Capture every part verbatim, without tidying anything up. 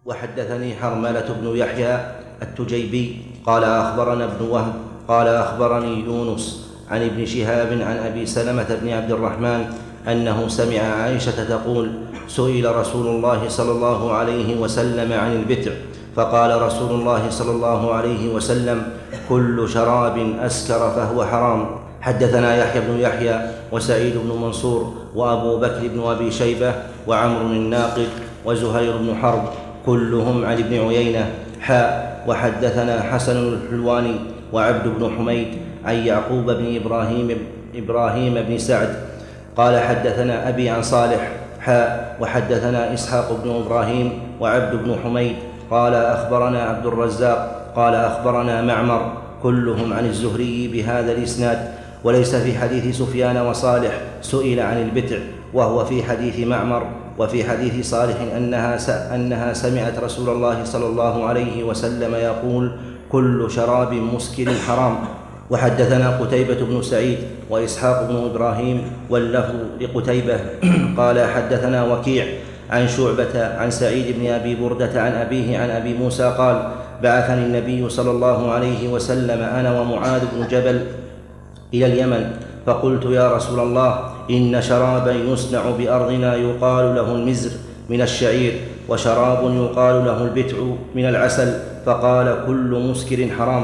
وحدثني حرملة بن يحيى التجيبي قال أخبرنا ابن وهب قال أخبرني يونس عن ابن شهاب عن أبي سلمة بن عبد الرحمن أنه سمع عائشة تقول: سئل رسول الله صلى الله عليه وسلم عن البتع فقال رسول الله صلى الله عليه وسلم: كل شراب أسكر فهو حرام. حدثنا يحيى بن يحيى وسعيد بن منصور وأبو بكر بن أبي شيبة وعمرو الناقد وزهير بن حرب كلهم عن ابن عيينة حاء. وحدثنا حسن الحلواني وعبد بن حميد عن يعقوب بن إبراهيم, إبراهيم بن سعد قال حدثنا أبي عن صالح حاء. وحدثنا إسحاق بن إبراهيم وعبد بن حميد قال أخبرنا عبد الرزاق قال أخبرنا معمر كلهم عن الزهري بهذا الإسناد. وليس في حديث سفيان وصالح سئل عن البتع، وهو في حديث معمر. وفي حديث صالح أنها, أنها سمعت رسول الله صلى الله عليه وسلم يقول: كل شراب مسكر حرام. وحدثنا قتيبة بن سعيد وإسحاق بن إبراهيم واللفظ لقتيبة قال حدثنا وكيع عن شعبة عن سعيد بن أبي بردة عن أبيه عن أبي موسى قال: بعثني النبي صلى الله عليه وسلم أنا ومعاذ بن جبل إلى اليمن، فقلت: يا رسول الله، إن شرابا يصنع بأرضنا يقال له المزر من الشعير، وشراب يقال له البتع من العسل، فقال: كل مسكر حرام.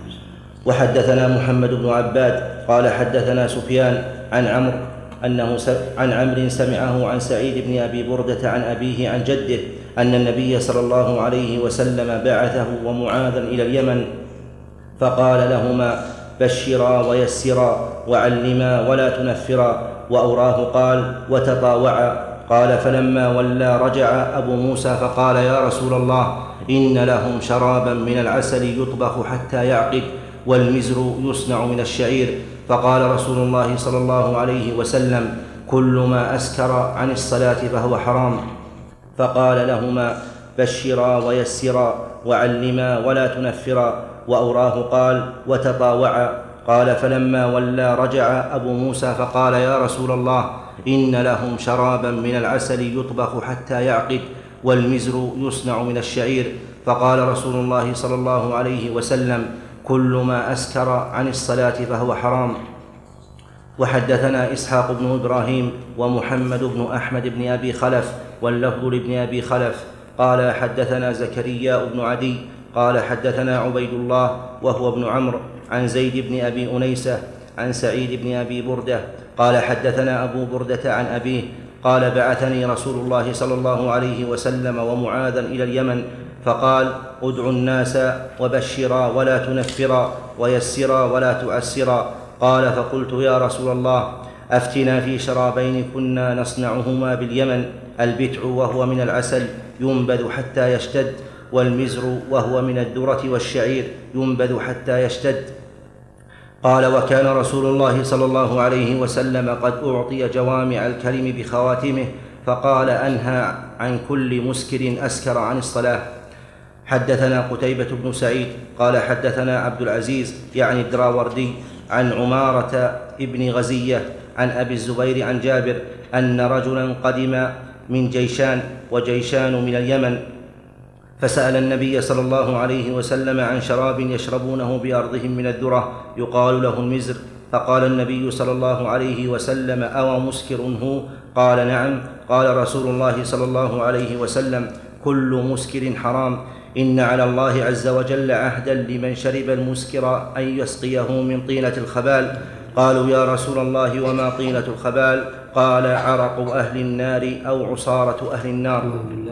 وحدثنا محمد بن عباد قال حدثنا سفيان عن عمرو أنه عن عمرو سمعه عن سعيد بن أبي بردة عن أبيه عن جده أن النبي صلى الله عليه وسلم بعثه ومعاذا إلى اليمن، فقال لهما: بشرا ويسرا وعلما ولا تنفرا. وأوراه قال: وتطاوعا. قال: فلما ولى رجع أبو موسى فقال: يا رسول الله، إن لهم شرابا من العسل يطبخ حتى يعقد، والمزر يصنع من الشعير. فقال رسول الله صلى الله عليه وسلم: كل ما أسكر عن الصلاة فهو حرام. فقال لهما: بشرا ويسرا وعلما ولا تنفرا. وأوراه قال: وتطاوعا. قال: فلما ولى رجع أبو موسى فقال: يا رسول الله، إن لهم شرابا من العسل يطبخ حتى يعقد، والمزر يصنع من الشعير. فقال رسول الله صلى الله عليه وسلم: كل ما أسكر عن الصلاة فهو حرام. وحدثنا إسحاق بن إبراهيم ومحمد بن أحمد بن أبي خلف واللفظ لابن أبي خلف قال حدثنا زكريا بن عدي قال حدثنا عبيد الله وهو ابن عمرو عن زيد بن أبي أنيسة عن سعيد بن أبي بردة قال حدثنا أبو بردة عن أبيه قال: بعثني رسول الله صلى الله عليه وسلم ومعاذا إلى اليمن، فقال: ادعوا الناس وبشرا ولا تنفرا ويسرا ولا تعسرا. قال: فقلت: يا رسول الله، أفتنا في شرابين كنا نصنعهما باليمن، البتع وهو من العسل ينبذ حتى يشتد، والمزر وهو من الذرة والشعير ينبذ حتى يشتد. قال: وكان رسول الله صلى الله عليه وسلم قد أعطي جوامع الكلم بخواتمه، فقال: أنهى عن كل مسكر أسكر عن الصلاة. حدثنا قتيبة بن سعيد قال حدثنا عبد العزيز يعني الدراوردي عن عمارة ابن غزية عن أبي الزبير عن جابر أن رجلا قدم من جيشان وجيشان من اليمن، فسأل النبي صلى الله عليه وسلم عن شراب يشربونه بأرضهم من الذرة يقال له المزر، فقال النبي صلى الله عليه وسلم: أو مسكر هو؟ قال: نعم. قال رسول الله صلى الله عليه وسلم: كل مسكر حرام، إن على الله عز وجل عهدا لمن شرب المسكر أن يسقيه من طينة الخبال. قالوا: يا رسول الله، وما طينة الخبال؟ قال: عرق أهل النار أو عصارة أهل النار.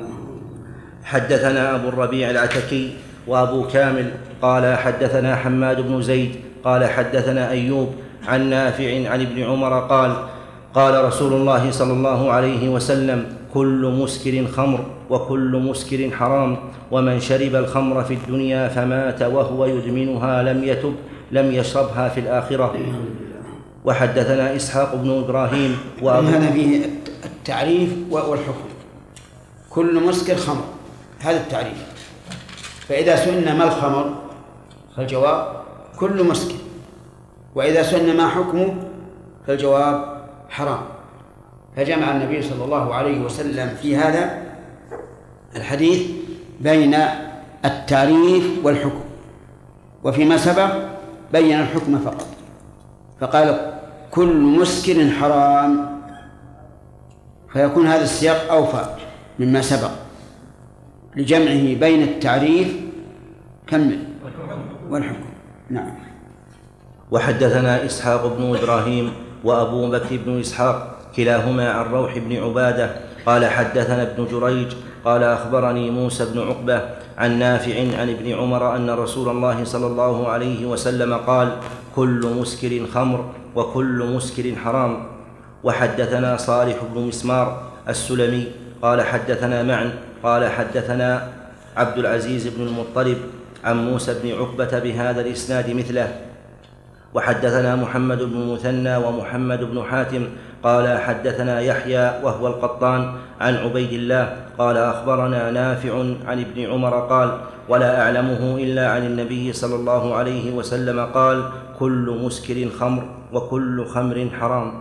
حدثنا أبو الربيع العتكي وأبو كامل قال حدثنا حماد بن زيد قال حدثنا أيوب عن نافع عن ابن عمر قال: قال رسول الله صلى الله عليه وسلم: كل مسكر خمر، وكل مسكر حرام، ومن شرب الخمر في الدنيا فمات وهو يدمنها لم يتب لم يشربها في الآخرة. وحدثنا إسحاق بن إبراهيم وأبو هذا فيه التعريف والحكم. كل مسكر خمر، هذا التعريف. فإذا سئلنا ما الخمر فالجواب: كل مسكر. وإذا سئلنا ما حكمه فالجواب: حرام. فجمع النبي صلى الله عليه وسلم في هذا الحديث بين التعريف والحكم، وفيما سبق بين الحكم فقط، فقال كل مسكر حرام، فيكون هذا السياق أوفى مما سبق لجمعه بين التعريف كمل والحكم. نعم. وحدثنا إسحاق بن إبراهيم وأبو بكر بن إسحاق كلاهما عن روح بن عبادة قال حدثنا ابن جريج قال أخبرني موسى بن عقبة عن نافع عن ابن عمر أن رسول الله صلى الله عليه وسلم قال كل مسكر خمر وكل مسكر حرام. وحدثنا صالح بن مسمار السلمي قال حدثنا معن قال حدثنا عبد العزيز بن المطلب عن موسى بن عقبة بهذا الإسناد مثله. وحدثنا محمد بن المثنى ومحمد بن حاتم قال حدثنا يحيى وهو القطان عن عبيد الله قال أخبرنا نافع عن ابن عمر قال ولا أعلمه إلا عن النبي صلى الله عليه وسلم قال كل مسكر خمر وكل خمر حرام.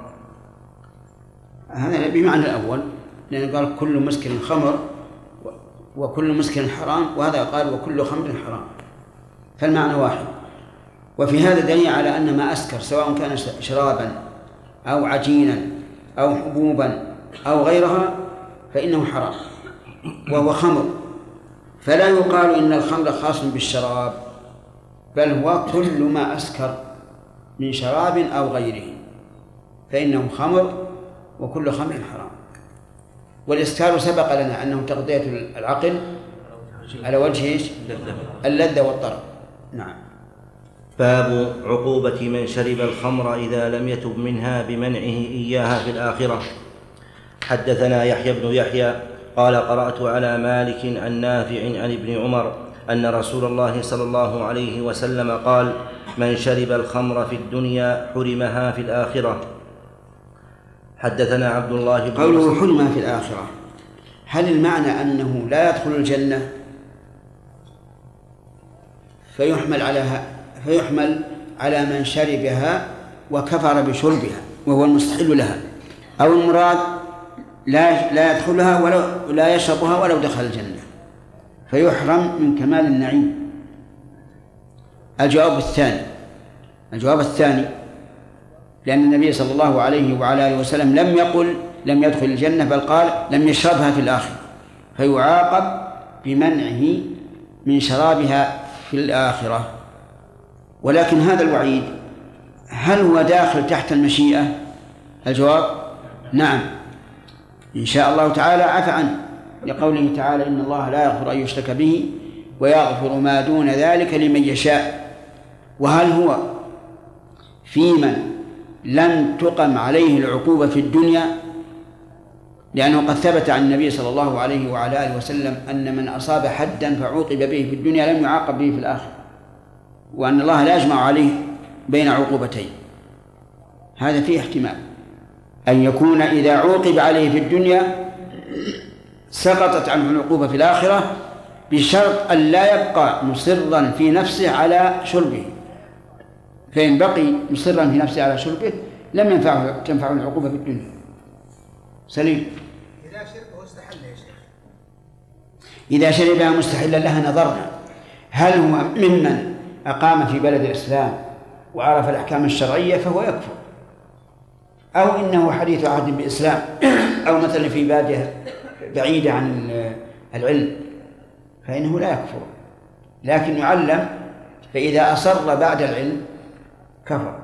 هذا بمعنى الأول، لأنه قال كل مسكر خمر وكل مسكر حرام، وهذا قال وكل خمر حرام، فالمعنى واحد. وفي هذا دليل على أن ما أسكر سواء كان شرابا أو عجينا أو حبوبا أو غيرها فإنه حرام وهو خمر، فلا يقال إن الخمر خاص بالشراب، بل هو كل ما أسكر من شراب أو غيره فإنه خمر وكل خمر حرام. والإسكار سبق لنا أنه تغذية العقل على وجه اللذة والطرب. نعم. باب عقوبة من شرب الخمر إذا لم يتب منها بمنعه إياها في الآخرة. حدثنا يحيى بن يحيى قال قرأت على مالك عن نافع عن ابن عمر أن رسول الله صلى الله عليه وسلم قال من شرب الخمر في الدنيا حرمها في الآخرة. حدثنا عبد الله بن قوله حرمها في الآخرة، هل المعنى أنه لا يدخل الجنة فيحمل على فيحمل على من شربها وكفر بشربها وهو المستحل لها، أو المراد لا لا يدخلها ولو لا يشربها ولو دخل الجنة فيحرم من كمال النعيم؟ الجواب الثاني الجواب الثاني لأن النبي صلى الله عليه وعلى آله وسلم لم يقل لم يدخل الجنة، بل قال لم يشربها في الآخرة، فيعاقب بمنعه من شرابها في الآخرة. ولكن هذا الوعيد هل هو داخل تحت المشيئة؟ الجواب نعم، إن شاء الله تعالى عفى عنه، لقوله تعالى إن الله لا يغفر أن يشرك به ويغفر ما دون ذلك لمن يشاء. وهل هو في من لن تقم عليه العقوبة في الدنيا؟ لأنه قد ثبت عن النبي صلى الله عليه وعلى آله وسلم أن من أصاب حدا فعوقب به في الدنيا لم يعاقب به في الآخرة، وأن الله لا يجمع عليه بين عقوبتين. هذا فيه احتمال أن يكون إذا عوقب عليه في الدنيا سقطت عنه العقوبة في الآخرة، بشرط أن لا يبقى مصرا في نفسه على شربه، فإن بقي مصرا في نفسه على شربه لم ينفعه تنفعه العقوبة في الدنيا. سليم. إذا شربه استحل يا شيخ. إذا شربها مستحلا لها نظرنا هل هو ممن أقام في بلد الإسلام وعرف الأحكام الشرعية فهو يكفر، أو إنه حديث عهد بالإسلام، أو مثلا في بادية بعيدة عن العلم فإنه لا يكفر، لكن يعلم، فإذا أصر بعد العلم كفر.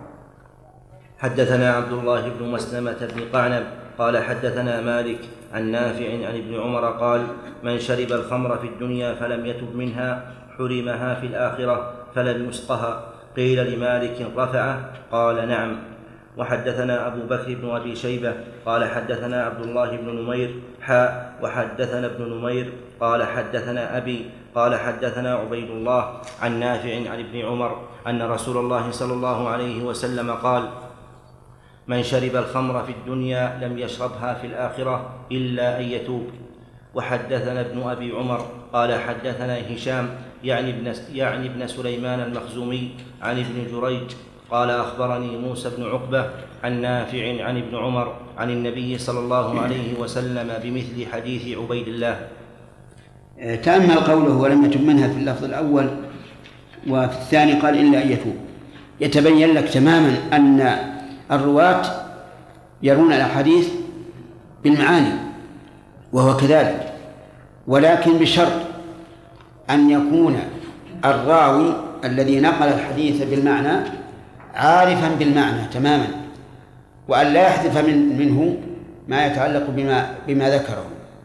حدثنا عبد الله بن مسلمة بن قعنب قال حدثنا مالك عن نافع عن ابن عمر قال من شرب الخمر في الدنيا فلم يتب منها حرمها في الآخرة فلن يسقها. قيل لمالك رفعه؟ قال نعم. وحدثنا أبو بكر بن أبي شيبة قال حدثنا عبد الله بن نمير حاء وحدثنا ابن نمير قال حدثنا أبي قال حدثنا عبيد الله عن نافع عن ابن عمر أن رسول الله صلى الله عليه وسلم قال من شرب الخمر في الدنيا لم يشربها في الآخرة إلا أن يتوب. وحدثنا ابن أبي عمر قال حدثنا هشام يعني ابن, يعني ابن سليمان المخزومي عن ابن جريج قال أخبرني موسى بن عقبة عن نافع عن ابن عمر عن النبي صلى الله عليه وسلم بمثل حديث عبيد الله. تأمل قوله ولم يتب منها في اللفظ الأول، وفي الثاني قال إلا أن يتوب، يتبين لك تماما أن الرواة يرون الأحاديث بالمعاني وهو كذلك، ولكن بشرط أن يكون الراوي الذي نقل الحديث بالمعنى عارفا بالمعنى تماما، وأن لا يحذف من منه ما يتعلق بما, بما ذكره.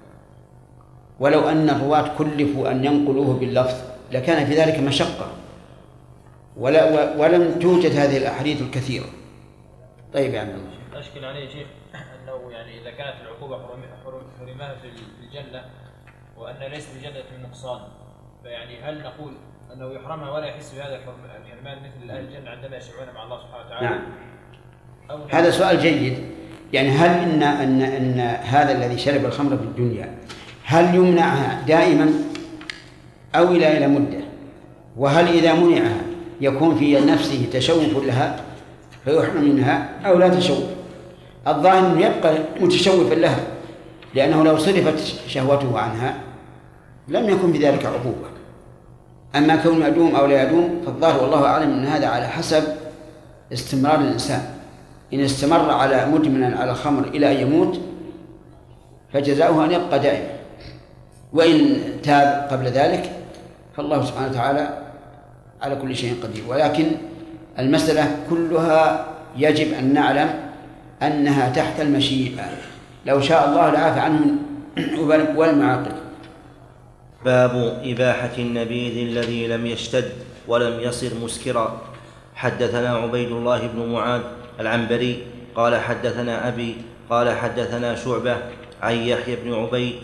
ولو أن الرواة كلفوا أن ينقلوه باللفظ لكان في ذلك مشقة، ولا ولم توجد هذه الأحاديث الكثيرة. طيب يا عبد الله. أشكل عليه شيخ أنه يعني إذا كانت العقوبة حرمها في الجنة وأن ليس في الجنة من نقصان، فيعني هل نقول أنه يحرمها ولا يحس بهذا الحرمان مثل أهل الجنة عندما يشرعون مع الله سبحانه وتعالى؟ نعم. هذا سؤال جيد. يعني هل إن أن أن هذا الذي شرب الخمر في الدنيا هل يمنعها دائما أو إلى إلى مدة؟ وهل إذا منعها يكون في نفسه تشوف لها فيحرم منها أو لا تشوف؟ الظاهر أنه يبقى متشوفا لها، لأنه لو صرفت شهوته عنها لم يكن بذلك عقوبة. أما كون يدوم أو لا يدوم فالظاهر والله أعلم أن هذا على حسب استمرار الإنسان. إن استمر على مدمنا على الخمر إلى أن يموت فجزاؤه أن يبقى دائما، وإن تاب قبل ذلك فالله سبحانه وتعالى على كل شيء قدير. ولكن المسألة كلها يجب أن نعلم أنها تحت المشيئة، لو شاء الله لعفى عنهم والمعاقب. باب إباحة النبيذ الذي لم يشتد ولم يصر مسكرا. حدثنا عبيد الله بن معاذ العنبري قال حدثنا أبي قال حدثنا شعبة عن يحيى بن عبيد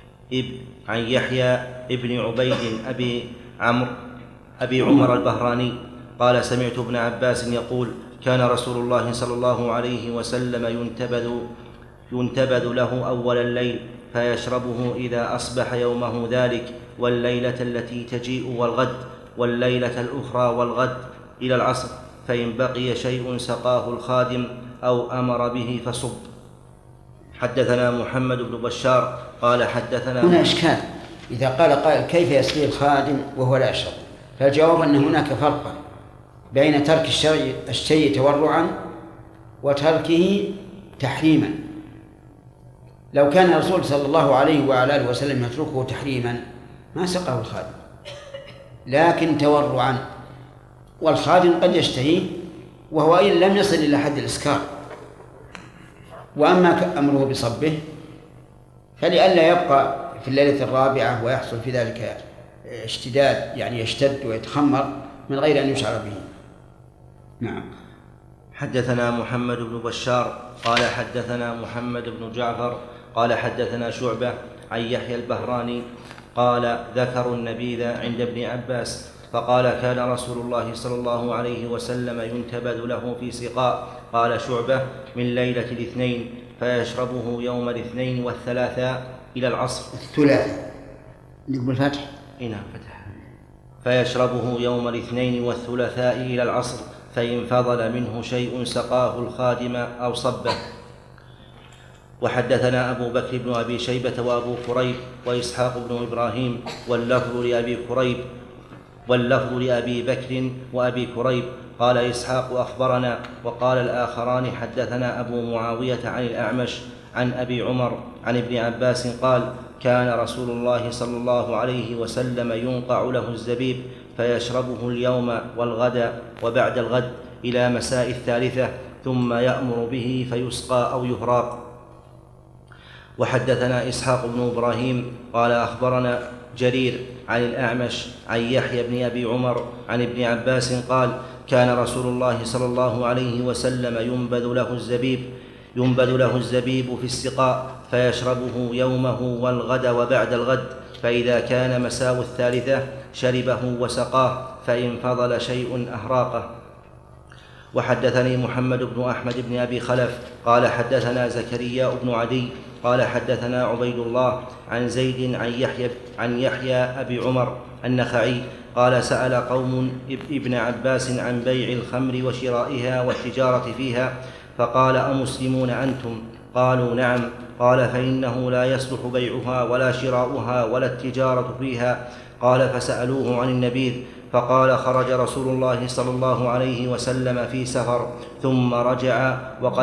عن يحيى ابن عبيد أبي عمرو أبي عمر البهراني قال سمعت ابن عباس يقول كان رسول الله صلى الله عليه وسلم ينتبذ ينتبذ له أول الليل فيشربه إذا أصبح يومه ذلك والليلة التي تجيء والغد والليلة الأخرى والغد إلى العصر، فإن بقي شيء سقاه الخادم أو أمر به فصب. حدثنا محمد بن بشار قال حدثنا هنا إشكال، إذا قال قائل كيف يسقي الخادم وهو لا يشرب؟ فالجواب أن هناك فرقا بين ترك الشيء الشيء تورعا وتركه تحريما. لو كان الرسول صلى الله عليه وعلى آله وسلم يتركه تحريما ما سقاه الخادم، لكن تورعا، والخادم قد يشتهيه وهو إن لم يصل إلى حد الإسكار. وأما أمره بصبه فلئلا يبقى في الليلة الرابعة ويحصل في ذلك اشتداد، يعني يشتد ويتخمر من غير أن يشعر به. نعم. حدثنا محمد بن بشار قال حدثنا محمد بن جعفر قال حدثنا شعبة عن يحيى البهراني قال ذكروا النبيذ عند ابن عباس فقال كان رسول الله صلى الله عليه وسلم ينتبذ له في سقاء. قال شعبة من ليلة الاثنين فيشربه يوم الاثنين والثلاثاء إلى العصر. الثلاثاء نقبل فتح هنا فتح. فيشربه يوم الاثنين والثلاثاء إلى العصر، فإن فضل منه شيء سقاه الخادم أو صبه. وحدثنا أبو بكر بن أبي شيبة وأبو كريب وإسحاق بن إبراهيم واللفظ لأبي كريب واللفظ لأبي بكر وأبي كريب قال إسحاق أخبرنا، وقال الآخران حدثنا أبو معاوية عن الأعمش عن أبي عمر عن ابن عباس قال كان رسول الله صلى الله عليه وسلم ينقع له الزبيب فيشربه اليوم والغد وبعد الغد إلى مساء الثالثة ثم يأمر به فيسقى أو يهراق. وحدثنا إسحاق بن إبراهيم قال أخبرنا جرير عن الأعمش عن يحيى بن أبي عمر عن ابن عباس قال كان رسول الله صلى الله عليه وسلم ينبذ له الزبيب ينبذ له الزبيب في السقاء فيشربه يومه والغد وبعد الغد، فإذا كان مساء الثالثة شربه وسقاه، فإن فضل شيء أهراقه. وحدثني محمد بن أحمد بن أبي خلف قال حدثنا زكريا بن عدي قال حدثنا عبيد الله عن زيد عن يحيى عن يحيى أبي عمر النخعي قال سأل قوم ابن عباس عن بيع الخمر وشرائها والتجارة فيها، فقال أمسلمون أنتم؟ قالوا نعم. قال فإنه لا يصلح بيعها ولا شراؤها ولا التجارة فيها. قال فسألوه عن النبيذ فقال خرج رسول الله صلى الله عليه وسلم في سفر ثم رجع وقد.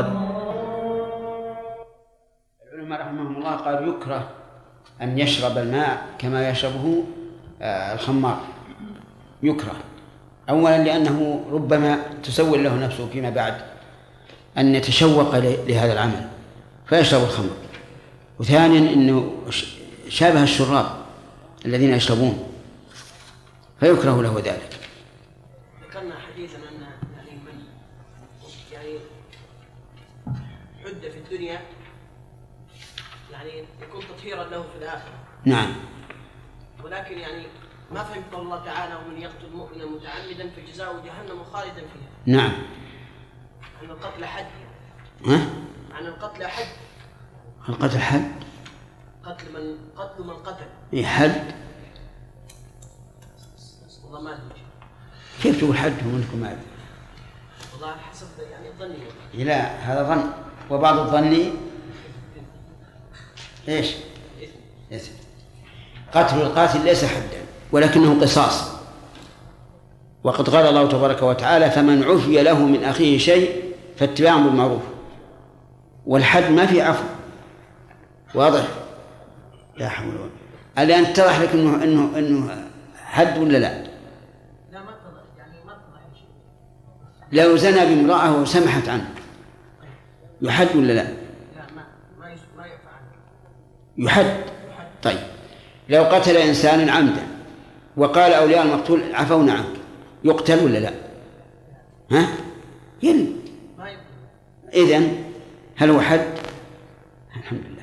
العلماء رحمهم الله قالوا يكره أن يشرب الماء كما يشربه الخمار، يكره أولا لأنه ربما تسول له نفسه فيما بعد أن يتشوق لهذا العمل فيشرب الخمر، وثانيا أنه شابه الشراب الذين يشربون فيكره له ذلك. ذكرنا حديثا أن يعني من يعني حد في الدنيا يعني يكون تطهيرا له في الآخرة. نعم. ولكن يعني ما فهم قول الله تعالى ومن يقتل مؤمنا متعمدا فجزاؤه جهنم خالدا فيها. نعم. عن القتل حد. ها؟ عن القتل حد. القتل حد. قتل من قتل من قتل. إيه حد. والله ما أدري. كيف تقول حد ومنكم ما أدري؟ والله حسب يعني ظني. لا هذا ظن، وبعض الظن إيش؟ إثم. قتل القاتل ليس حدا ولكنه قصاص، وقد قال الله تبارك وتعالى فمن عفي له من أخيه شيء فاتباع بالمعروف، والحد ما في عفو. واضح؟ لا حول ولا قوة. الآن اتضح لك إنه إنه إنه حد ولا لا؟ لا ما اتضح يعني ما اتضح شيء. لو زنى بامرأة وسمحت عنه يحد ولا لا؟ لا ما ما ما يعفى عنه. يحد. طيب لو قتل إنسانا عمدا وقال أولياء المقتول عفونا عنك يقتل ولا لا؟ ها؟ يل. إذن هل هو حد؟ الحمد لله.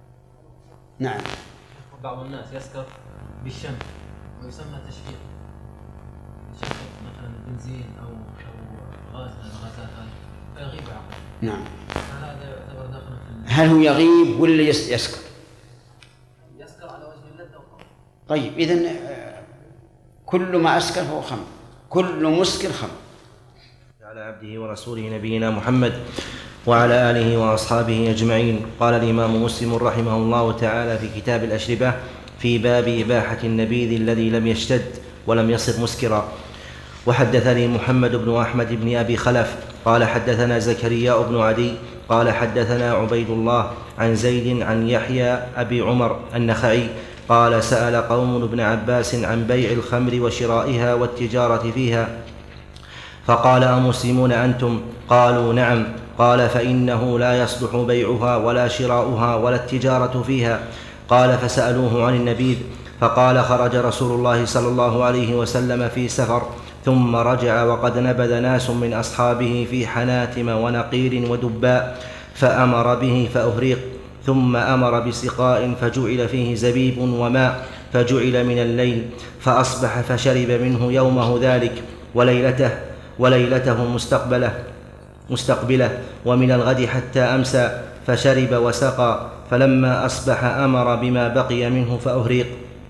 نعم. بعض الناس يسكر بالشم ويسمى تشفير، يشرب مثلا بنزين أو أو غاز من الغازات فيغيب عقله. نعم. هذا يعتبر داخل في. هل هو يغيب ولا يسكر؟ يسكر على وجه اللذة والخمر. طيب إذن كل ما أسكر فهو خمر، كل مسكر خمر. على عبده ورسوله نبينا محمد وعلى آله وأصحابه أجمعين. قال الإمام مسلم رحمه الله تعالى في كتاب الأشربة في باب إباحة النبيذ الذي لم يشتد ولم يصر مسكرا. وحدثني محمد بن أحمد بن أبي خلف قال حدثنا زكريا بن عدي قال حدثنا عبيد الله عن زيد عن يحيى أبي عمر النخعي قال سأل قوم ابن عباس عن بيع الخمر وشرائها والتجارة فيها فقال أمسلمون أنتم؟ قالوا نعم. قال فإنه لا يصلح بيعها ولا شراؤها ولا التجارة فيها. قال فسألوه عن النبيذ فقال خرج رسول الله صلى الله عليه وسلم في سفر ثم رجع وقد نبذ ناس من أصحابه في حناتم ونقير ودباء فأمر به فأهريق، ثم أمر بسقاء فجعل فيه زبيب وماء فجعل من الليل فأصبح فشرب منه يومه ذلك وليلته وليلته مستقبله مستقبله ومن الغد حتى أمسى فشرب وسقى، فلما أصبح أمر بما بقي منه فأهريق.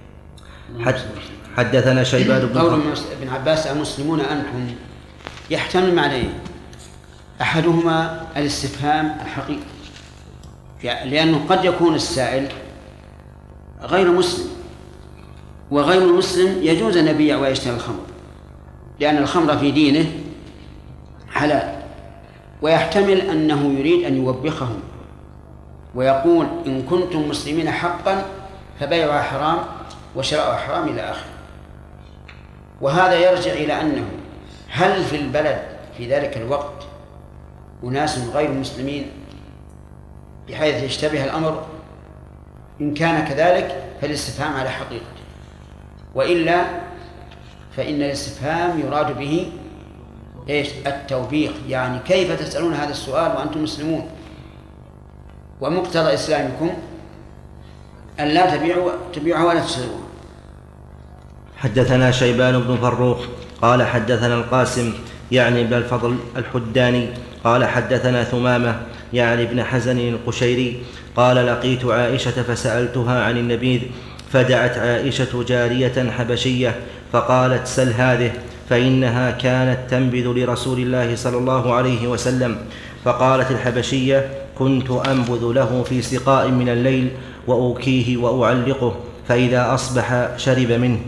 حدثنا شيبان بن قول ابن عباس المسلمون أنتم يحتمل معنيين، أحدهما الاستفهام الحقيقي يعني لأنه قد يكون السائل غير مسلم، وغير المسلم يجوز أن يبيع ويشتري الخمر لأن الخمر في دينه حلال، ويحتمل أنه يريد أن يوبخهم ويقول إن كنتم مسلمين حقا فبيعها حرام وشراءها حرام إلى آخره. وهذا يرجع إلى أنه هل في البلد في ذلك الوقت أناس غير مسلمين بحيث يشتبه الأمر؟ إن كان كذلك فالاستفهام على حقيقته، وإلا فإن الاستفهام يراد به إيش؟ التوبيخ، يعني كيف تسألون هذا السؤال وأنتم مسلمون؟ ومقتضى إسلامكم أن لا تبيعوا تبيعوا ولا تشتروا. حدثنا شيبان بن فروخ قال حدثنا القاسم يعني ابن الفضل الحداني قال حدثنا ثمامة يعني ابن حزن القشيري قال لقيت عائشة فسألتها عن النبيذ فدعت عائشة جارية حبشية فقالت سل هذه فإنها كانت تنبذ لرسول الله صلى الله عليه وسلم فقالت الحبشية: كنت أنبذ له في سقاء من الليل وأوكيه وأعلقه، فإذا أصبح شرب منه.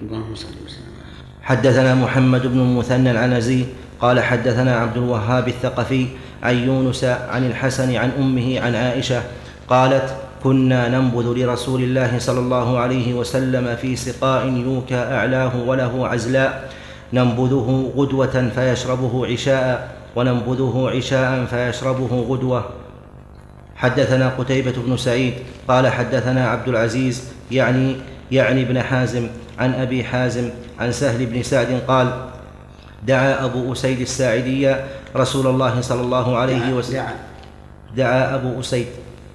حدثنا محمد بن المثنى العنزي قال حدثنا عبد الوهاب الثقفي عن يونس عن الحسن عن أمه عن عائشة قالت: كنا ننبذ لرسول الله صلى الله عليه وسلم في سقاء يوكى أعلاه وله عزلاء، ننبذه غدوة فيشربه عشاء، وننبذه عشاء فيشربه غدوة. حدثنا قتيبة بن سعيد قال حدثنا عبد العزيز يعني يعني ابن حازم عن أبي حازم عن سهل بن سعد قال: دعا أبو أسيد الساعدي رسول الله صلى الله عليه وسلم دعا أبو أسيد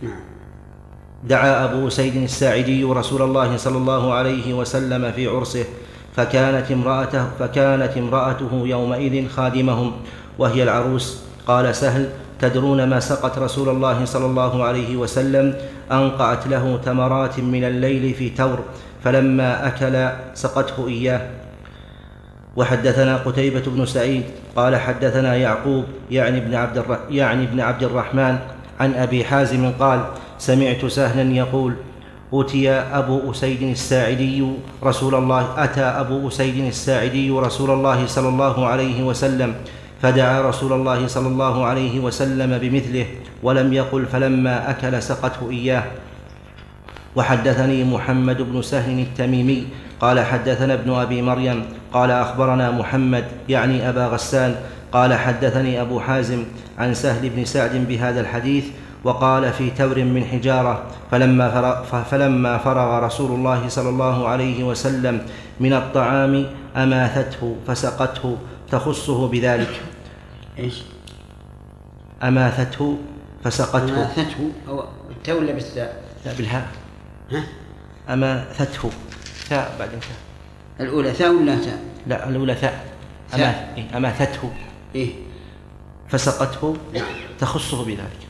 دعا أبو أسيد الساعدي رسول الله صلى الله عليه وسلم في عرسه، فكانت امرأته, فكانت امرأته يومئذ خادمهم وهي العروس. قال سهل: تدرون ما سقت رسول الله صلى الله عليه وسلم؟ أنقعت له تمرات من الليل في تور، فلما أكل سقته إياه. وحدثنا قتيبة بن سعيد قال حدثنا يعقوب يعني ابن عبد, الر... يعني ابن عبد الرحمن عن أبي حازم قال: سمعت سهلا يقول: أتي أبو أسيد الساعدي رسول الله أتى أبو أسيد الساعدي رسول الله صلى الله عليه وسلم، فدعا رسول الله صلى الله عليه وسلم بمثله، ولم يقل فلما أكل سقته إياه. وحدثني محمد بن سهل التميمي قال حدثنا ابن أبي مريم قال أخبرنا محمد يعني أبا غسان قال حدثني أبو حازم عن سهل بن سعد بهذا الحديث، وقال: في تور من حجارة، فلما فرغ, فلما فرغ رسول الله صلى الله عليه وسلم من الطعام أماثته فسقته تخصه بذلك. إيش؟ أماثته فسقته. أماثته أو التاء ولا بالثاء؟ لا بالهاء. ها؟ أماثته ثاء بعدين ثاء. الأولى ثاء ولا تاء؟ لا الأولى ثاء. أماث... إيه؟ أماثته إيه؟ فسقته تخصه بذلك.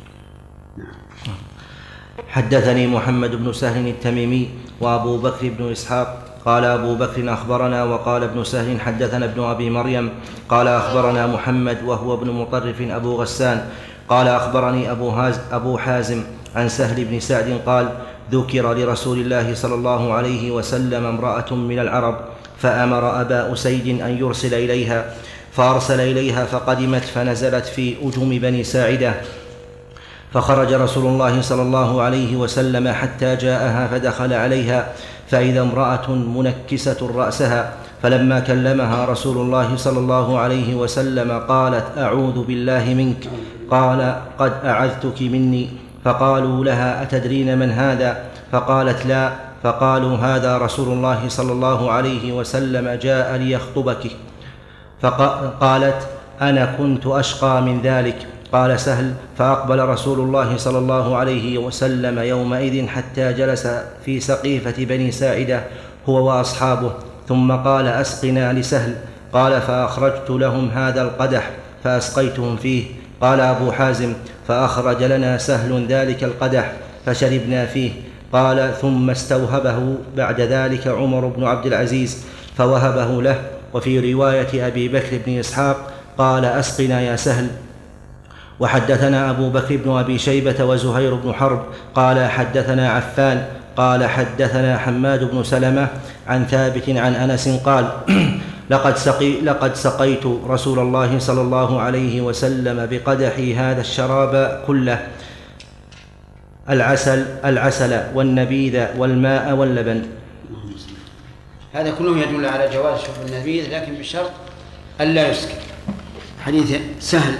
حدثني محمد بن سهل التميمي وأبو بكر بن إسحاق قال أبو بكر أخبرنا، وقال ابن سهل حدثنا ابن أبي مريم قال أخبرنا محمد وهو ابن مطرف أبو غسان قال أخبرني أبو, هاز أبو حازم عن سهل بن سعد قال: ذكر لرسول الله صلى الله عليه وسلم امرأة من العرب، فأمر أبا أسيد أن يرسل إليها، فأرسل إليها فقدمت فنزلت في أجم بني ساعدة، فخرج رسول الله صلى الله عليه وسلم حتى جاءها فدخل عليها، فإذا امرأة منكسة رأسها، فلما كلمها رسول الله صلى الله عليه وسلم قالت: أعوذ بالله منك. قال: قد أعذتك مني. فقالوا لها: أتدرين من هذا؟ فقالت: لا. فقالوا: هذا رسول الله صلى الله عليه وسلم جاء ليخطبك. فقالت: أنا كنت أشقى من ذلك. قال سهل: فأقبل رسول الله صلى الله عليه وسلم يومئذ حتى جلس في سقيفة بني ساعدة هو وأصحابه، ثم قال: أسقنا لسهل. قال: فأخرجت لهم هذا القدح فأسقيتهم فيه. قال أبو حازم: فأخرج لنا سهل ذلك القدح فشربنا فيه. قال: ثم استوهبه بعد ذلك عمر بن عبد العزيز فوهبه له. وفي رواية أبي بكر بن إسحاق قال: أسقنا يا سهل. وحدثنا أبو بكر بن أبي شيبة وزهير بن حرب قال حدثنا عفان قال حدثنا حماد بن سلمة عن ثابت عن أنس قال: لقد, سقي لقد سقيت رسول الله صلى الله عليه وسلم بقدحي هذا الشراب كله، العسل العسل والنبيذ والماء واللبن. هذا كله يدل على جواز شرب النبيذ، لكن بالشرط ألا يسكر. حديث سهل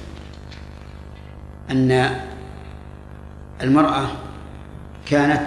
أن المرأة كانت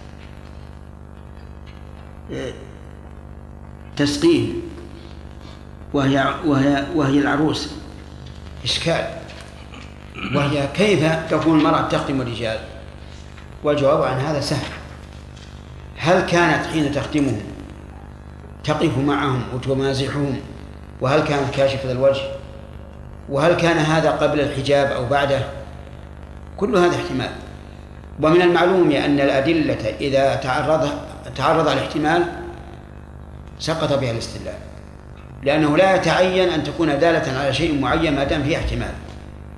تسقيه وهي, وهي, وهي العروس. إشكال، وهي كيف تكون المرأة تخدم الرجال؟ والجواب عن هذا سهل. هل كانت حين تخدمهم تقف معهم وتمازحهم؟ وهل كانت كاشفة الوجه؟ وهل كان هذا قبل الحجاب أو بعده؟ كل هذا احتمال. ومن المعلوم أن الأدلة إذا تعرض تعرض الاحتمال سقط بها الاستدلال، لأنه لا يتعين أن تكون دالة على شيء معين ما دام فيه احتمال.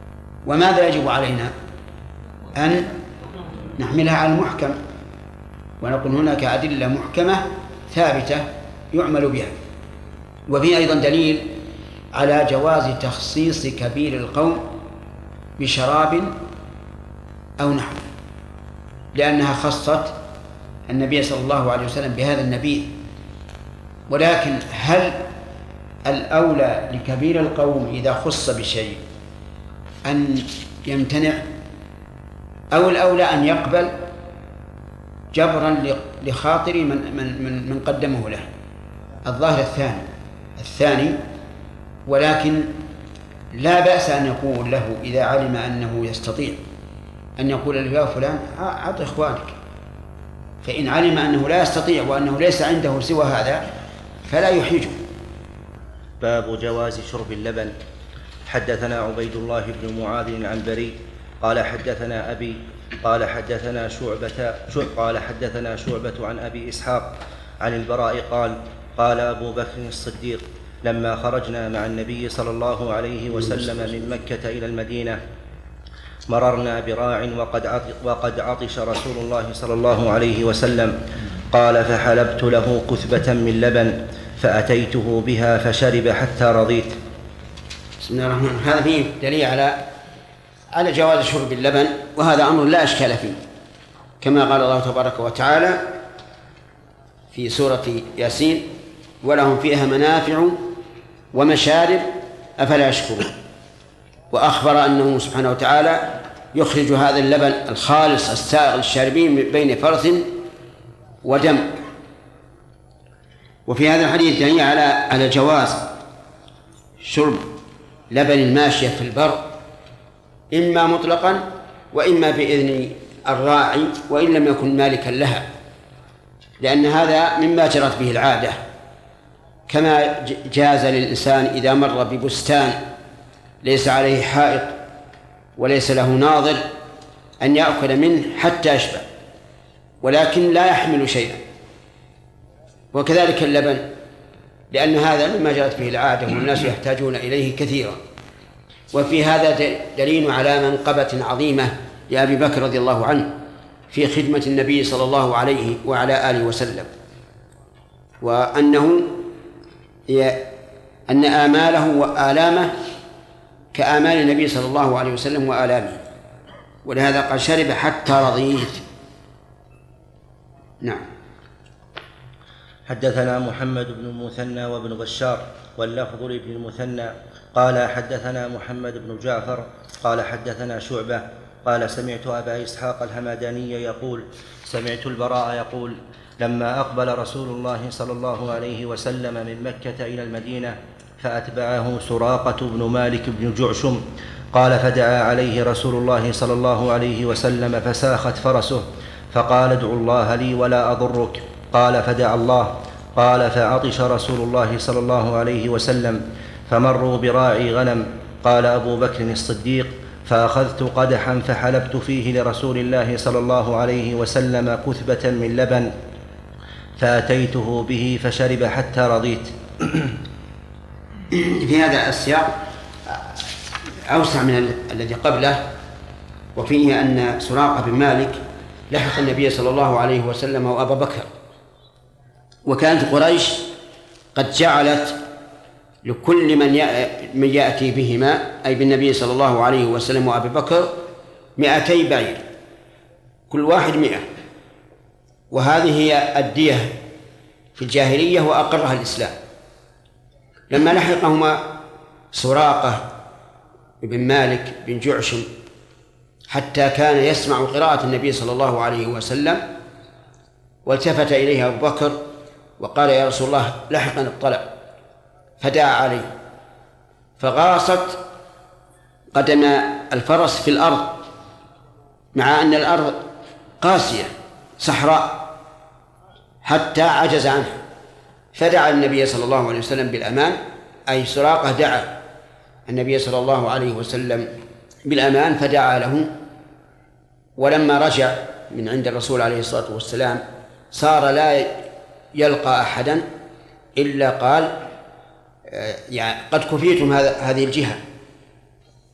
وماذا يجب علينا؟ أن نحملها على المحكم، ونقول هناك أدلة محكمة ثابتة يعمل بها. وفي أيضا دليل على جواز تخصيص كبير القوم بشراب أو نحو، لأنها خصت النبي صلى الله عليه وسلم بهذا النبيذ. ولكن هل الأولى لكبير القوم إذا خص بشيء أن يمتنع، أو الأولى أن يقبل جبرا لخاطر من, من, من, من قدمه له؟ الظاهر الثاني الثاني ولكن لا بأس أن يقول له إذا علم أنه يستطيع أن يقول له يا فلان أعط إخوانك، فإن علم أنه لا يستطيع وأنه ليس عنده سوى هذا فلا يحرجه. باب جواز شرب اللبن. حدثنا عبيد الله بن معاذ العنبري قال حدثنا أبي قال حدثنا شعبة قال حدثنا شعبة عن أبي إسحاق عن البراء قال قال أبو بكر الصديق لما خرجنا مع النبي صلى الله عليه وسلم من مكة إلى المدينة مررنا براع وقد عطش رسول الله صلى الله عليه وسلم، قال فحلبت له كثبة من لبن فأتيته بها فشرب حتى رضيت. بسم الله الرحمن الرحيم. هذا فيه دليل على على جواز شرب اللبن، وهذا أمر لا إشكال فيه، كما قال الله تبارك وتعالى في سورة ياسين ولهم فيها منافع ومشارب أفلا يشكرون. وأخبر أنه سبحانه وتعالى يخرج هذا اللبن الخالص السائغ للشاربين بين فرث ودم. وفي هذا الحديث دليل على على جواز شرب لبن الماشية في البر، إما مطلقا وإما بإذن الراعي وإن لم يكن مالكا لها، لأن هذا مما جرت به العادة، كما جاز للإنسان إذا مر ببستان ليس عليه حائط وليس له ناظر أن يأكل منه حتى يشبع، ولكن لا يحمل شيئا. وكذلك اللبن، لأن هذا مما جرت به العادة والناس يحتاجون إليه كثيرا. وفي هذا دليل على منقبة عظيمة لأبي بكر رضي الله عنه في خدمة النبي صلى الله عليه وعلى آله وسلم، وأنه أن آماله وآلامه كآمال النبي صلى الله عليه وسلم وآلامه، ولهذا قال شرب حتى رضيت. نعم. حدثنا محمد بن المثنى وابن بشار واللفظ لابن المثنى قال حدثنا محمد بن جعفر قال حدثنا شعبة قال سمعت أبا إسحاق الهمداني يقول سمعت البراء يقول لما أقبل رسول الله صلى الله عليه وسلم من مكة إلى المدينة فأتبعه سراقة بن مالك بن جعشم، قال فدعا عليه رسول الله صلى الله عليه وسلم فساخت فرسه، فقال ادعوا الله لي ولا أضرك، قال فدعا الله، قال فعطش رسول الله صلى الله عليه وسلم فمروا براعي غنم، قال أبو بكر الصديق فأخذت قدحا فحلبت فيه لرسول الله صلى الله عليه وسلم كثبة من لبن فأتيته به فشرب حتى رضيت. في هذا السياق أوسع من الذي قبله، وفيه أن سراقة بن مالك لحق النبي صلى الله عليه وسلم وأبا بكر، وكانت قريش قد جعلت لكل من يأتي بهما أي بالنبي صلى الله عليه وسلم وأبي بكر مئتي بعير، كل واحد مئة، وهذه هي الدية في الجاهلية وأقرها الإسلام. لما لحقهما سراقة بن مالك بن جعشم حتى كان يسمع قراءة النبي صلى الله عليه وسلم، والتفت إليه أبو بكر وقال يا رسول الله لحقنا الطلب، فدعا عليه فغاصت قدم الفرس في الأرض مع أن الأرض قاسية صحراء حتى عجز عنها، فدعا النبي صلى الله عليه وسلم بالأمان، أي سراقة دعا النبي صلى الله عليه وسلم بالأمان فدعا له. ولما رجع من عند الرسول عليه الصلاة والسلام صار لا يلقى أحدا إلا قال يعني قد كفيتم هذه الجهة،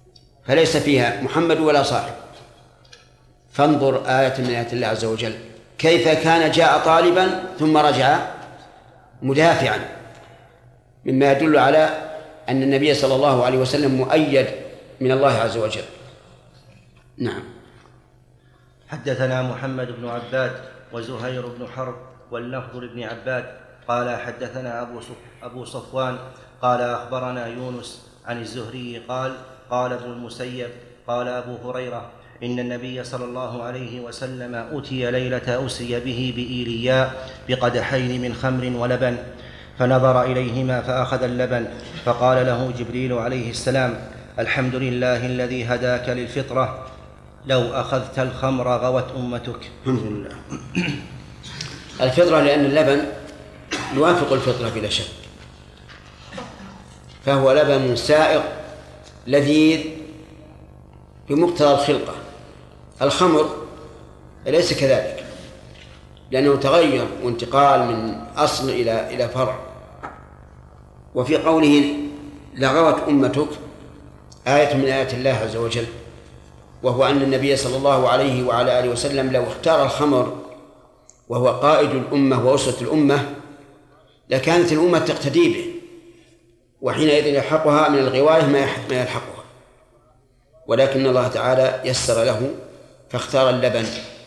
فليس فيها محمد ولا صاحب. فانظر آية من آيات الله عز وجل كيف كان جاء طالبا ثم رجع مدافعا، مما يدل على أن النبي صلى الله عليه وسلم مؤيد من الله عز وجل. نعم. حدثنا محمد بن عباد وزهير بن حرب واللفظ لابن عباد قال حدثنا أبو أبو صفوان قال أخبرنا يونس عن الزهري قال قال ابن المسيب قال أبو هريرة إن النبي صلى الله عليه وسلم أتي ليلة أسري به بإيلياء بقدحين من خمر ولبن، فنظر إليهما فأخذ اللبن، فقال له جبريل عليه السلام: الحمد لله الذي هداك للفطرة، لو أخذت الخمر غوت أمتك. الحمد لله. الفطرة لأن اللبن يوافق الفطرة بلا شك، فهو لبن سائغ لذيذ بمقتضى الخلقة. الخمر ليس كذلك، لأنه تغير وانتقال من أصل إلى إلى فرع. وفي قوله لغوت أمتك آية من آيات الله عز وجل، وهو أن النبي صلى الله عليه وعلى آله وسلم لو اختار الخمر وهو قائد الأمة وأسرة الأمة لكانت الأمة تقتدي به، وحينئذ يلحقها من الغواية ما يلحقها، ولكن الله تعالى يسر له فاختار اللبن.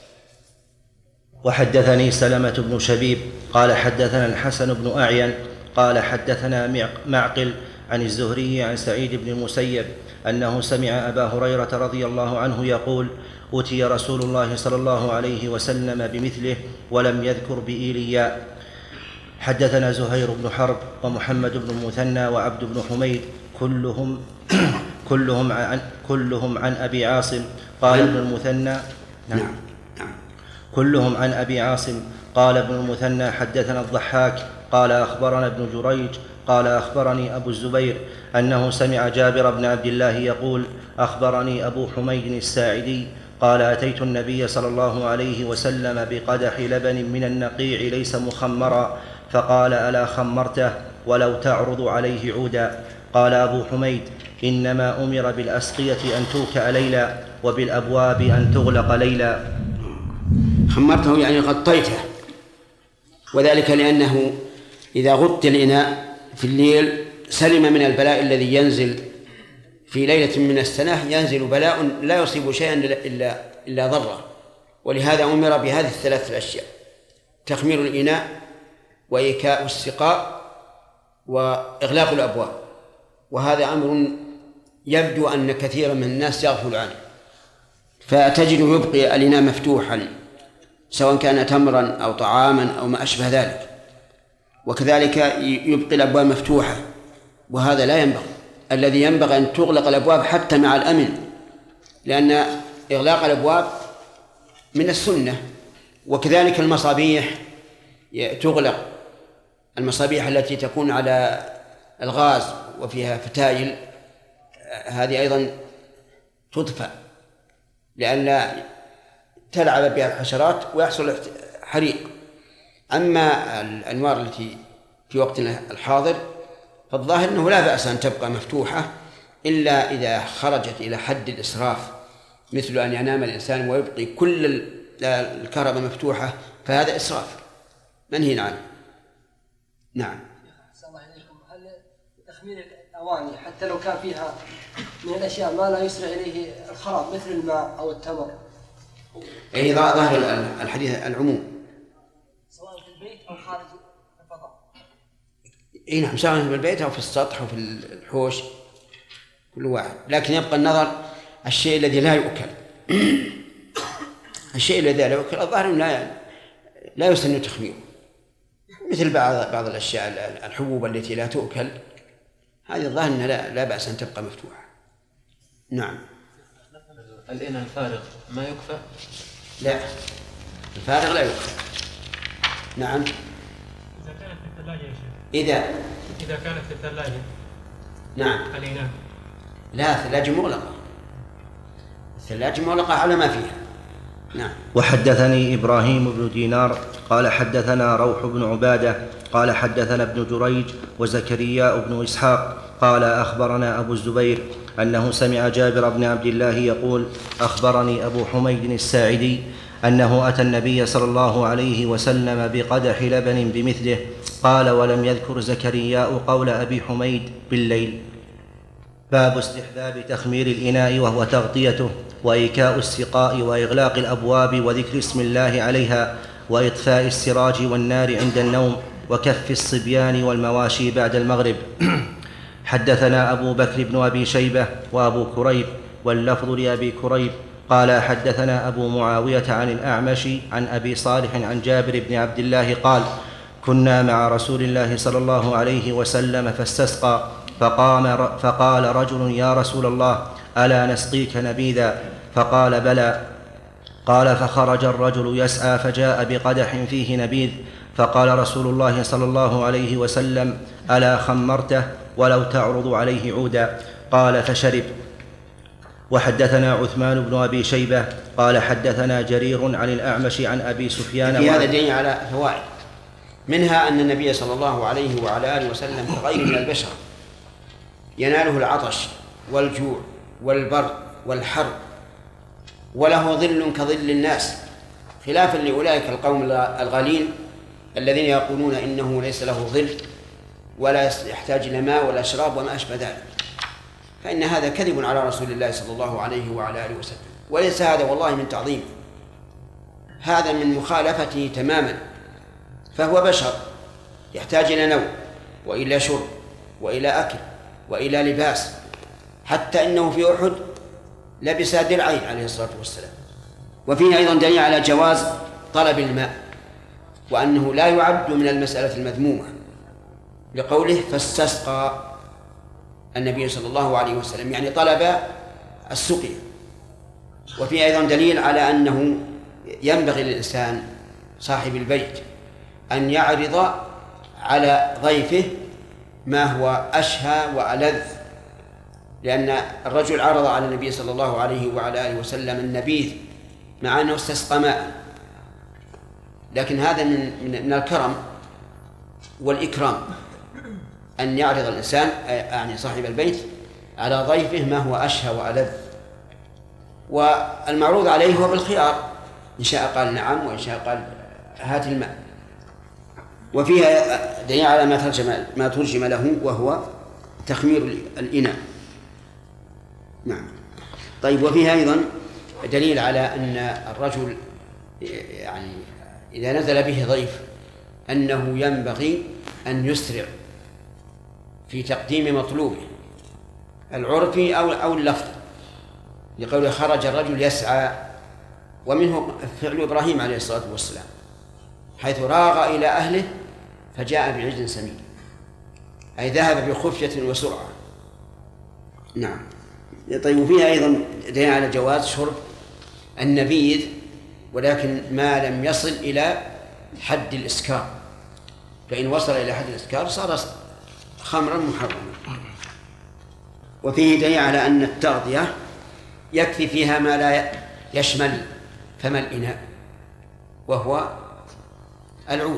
وحدثني سلمة بن شبيب قال حدثنا الحسن بن أعين قال حدثنا معقل عن الزهري عن سعيد بن المسيب أنه سمع أبا هريرة رضي الله عنه يقول: أتي رسول الله صلى الله عليه وسلم بمثله ولم يذكر بإيلياء. حدثنا زهير بن حرب ومحمد بن المثنى وعبد بن حميد كلهم كلهم عن كلهم عن أبي عاصم قال ابن المثنى نعم كلهم عن أبي عاصم قال ابن المثنى حدثنا الضحاك قال أخبرنا ابن جريج قال أخبرني أبو الزبير أنه سمع جابر بن عبد الله يقول: أخبرني أبو حميد الساعدي قال: أتيت النبي صلى الله عليه وسلم بقدح لبن من النقيع ليس مخمرا، فقال: ألا خمرته ولو تعرض عليه عودا؟ قال أبو حميد: إنما أمر بالأسقية أن توكأ ليلا وبالأبواب أن تغلق ليلا. خمرته يعني غطيته، وذلك لأنه إذا غطي الإناء في الليل سلم من البلاء الذي ينزل في ليلة من السنة. ينزل بلاء لا يصيب شيئا إلا, إلا ضره، ولهذا أمر بهذه الثلاث الأشياء: تخمير الإناء وإيكاء السقاء وإغلاق الأبواب. وهذا أمر يبدو أن كثيرا من الناس يغفل عنه، فتجد يبقي الإناء مفتوحا سواء كان تمرا أو طعاما أو ما أشبه ذلك، وكذلك يبقي الأبواب مفتوحة، وهذا لا ينبغي. الذي ينبغي أن تغلق الأبواب حتى مع الأمن، لأن إغلاق الأبواب من السنة. وكذلك المصابيح تغلق، المصابيح التي تكون على الغاز وفيها فتايل هذه أيضا تطفأ لئلا تلعب بها الحشرات ويحصل حريق. أما الأنوار التي في وقتنا الحاضر فالظاهر أنه لا بأس أن تبقى مفتوحة إلا إذا خرجت إلى حد الإسراف، مثل أن ينام الإنسان ويبقي كل الكهرباء مفتوحة، فهذا إسراف منهي عنه. نعم. أحسن الله إليكم. هل تخمير الأواني حتى لو كان فيها من الأشياء ما لا يسرع إليه الخراب مثل الماء أو التمر؟ أي ظاهر الحديث العموم، سواء في البيت أو خارج الفضاء. اي نعم، سواء في البيت او في السطح او في الحوش كل واحد، لكن يبقى النظر الشيء الذي لا يؤكل. الشيء الذي لا يؤكل الظاهر لا لا يسن تخميره، مثل بعض بعض الاشياء الحبوب التي لا تؤكل، هذه الظاهر انها لا, لا باس ان تبقى مفتوحه. نعم. الإناء الفارغ ما يكفى؟ لا، الفارغ لا يكفى. نعم. إذا كانت في الثلاجة يا شيخ. إذا إذا كانت في الثلاجة. نعم. الإناء. لا، الثلاجة مغلقة. الثلاجة مغلقة على ما فيها، نعم. وحدثني إبراهيم بن دينار قال حدثنا روح بن عبادة قال حدثنا ابن جريج وزكريا بن إسحاق قال أخبرنا أبو الزبير أنه سمع جابر بن عبد الله يقول أخبرني أبو حميد الساعدي أنه أتى النبي صلى الله عليه وسلم بقدح لبن بمثله قال ولم يذكر زكرياء قول أبي حميد بالليل. باب استحباب تخمير الإناء وهو تغطيته وإيكاء السقاء وإغلاق الأبواب وذكر اسم الله عليها وإطفاء السراج والنار عند النوم وكف الصبيان والمواشي بعد المغرب. حدثنا أبو بكر بن أبي شيبة وأبو كريب واللفظ لأبي كريب قال حدثنا أبو معاوية عن الأعمش عن أبي صالح عن جابر بن عبد الله قال كنا مع رسول الله صلى الله عليه وسلم فاستسقى فقام فقال رجل يا رسول الله ألا نسقيك نبيذا؟ فقال بلى. قال فخرج الرجل يسعى فجاء بقدح فيه نبيذ فقال رسول الله صلى الله عليه وسلم ألا خمرته ولو تعرض عليه عودا؟ قال فشرب. وحدثنا عثمان بن أبي شيبة قال حدثنا جرير عن الأعمش عن أبي سفيان. في هذا دليل على فوائد، منها أن النبي صلى الله عليه وعلى آله وسلم كغيره من البشر يناله العطش والجوع والبرد والحر وله ظل كظل الناس، خلافا لأولئك القوم الغالين الذين يقولون إنه ليس له ظل ولا يحتاج إلى ماء ولا شراب وما أشبه ذلك، فإن هذا كذب على رسول الله صلى الله عليه وعلى آله وسلم، وليس هذا والله من تعظيم، هذا من مخالفته تماما، فهو بشر يحتاج إلى نوم وإلى شرب وإلى أكل وإلى لباس، حتى إنه في أحد لبس درعين عليه الصلاة والسلام. وفيه أيضا دليل على جواز طلب الماء وأنه لا يعد من المسألة المذمومة لقوله فاستسقى النبي صلى الله عليه وسلم، يعني طلب السقيا. وفيه أيضا دليل على أنه ينبغي للإنسان صاحب البيت أن يعرض على ضيفه ما هو أشهى وألذ، لأن الرجل عرض على النبي صلى الله عليه وعلى آله وسلم النبيذ مع أنه استسقى ماء، لكن هذا من من الكرم والإكرام أن يعرض الإنسان يعني صاحب البيت على ضيفه ما هو أشهى وألذ، والمعروض عليه هو بالخيار، إن شاء قال نعم وإن شاء قال هات الماء. وفيها دليل على ما ترجم ما ترجم له وهو تخمير الإناء. نعم. طيب، وفيها أيضا دليل على أن الرجل يعني إذا نزل به ضيف أنه ينبغي أن يسرع في تقديم مطلوبه العرفي أو أو اللفظ، لقوله خرج الرجل يسعى، ومنه فعل إبراهيم عليه الصلاة والسلام حيث راغ إلى أهله فجاء بعجل سمين، أي ذهب بخفية وسرعة. نعم. طيب، وفيها أيضا دليل على جواز شرب النبيذ، ولكن ما لم يصل إلى حد الإسكار، فإن وصل إلى حد الإسكار صار خمرا محرما. وفيه دليل على أن التغذية يكفي فيها ما لا يشمل فم الإناء وهو العود.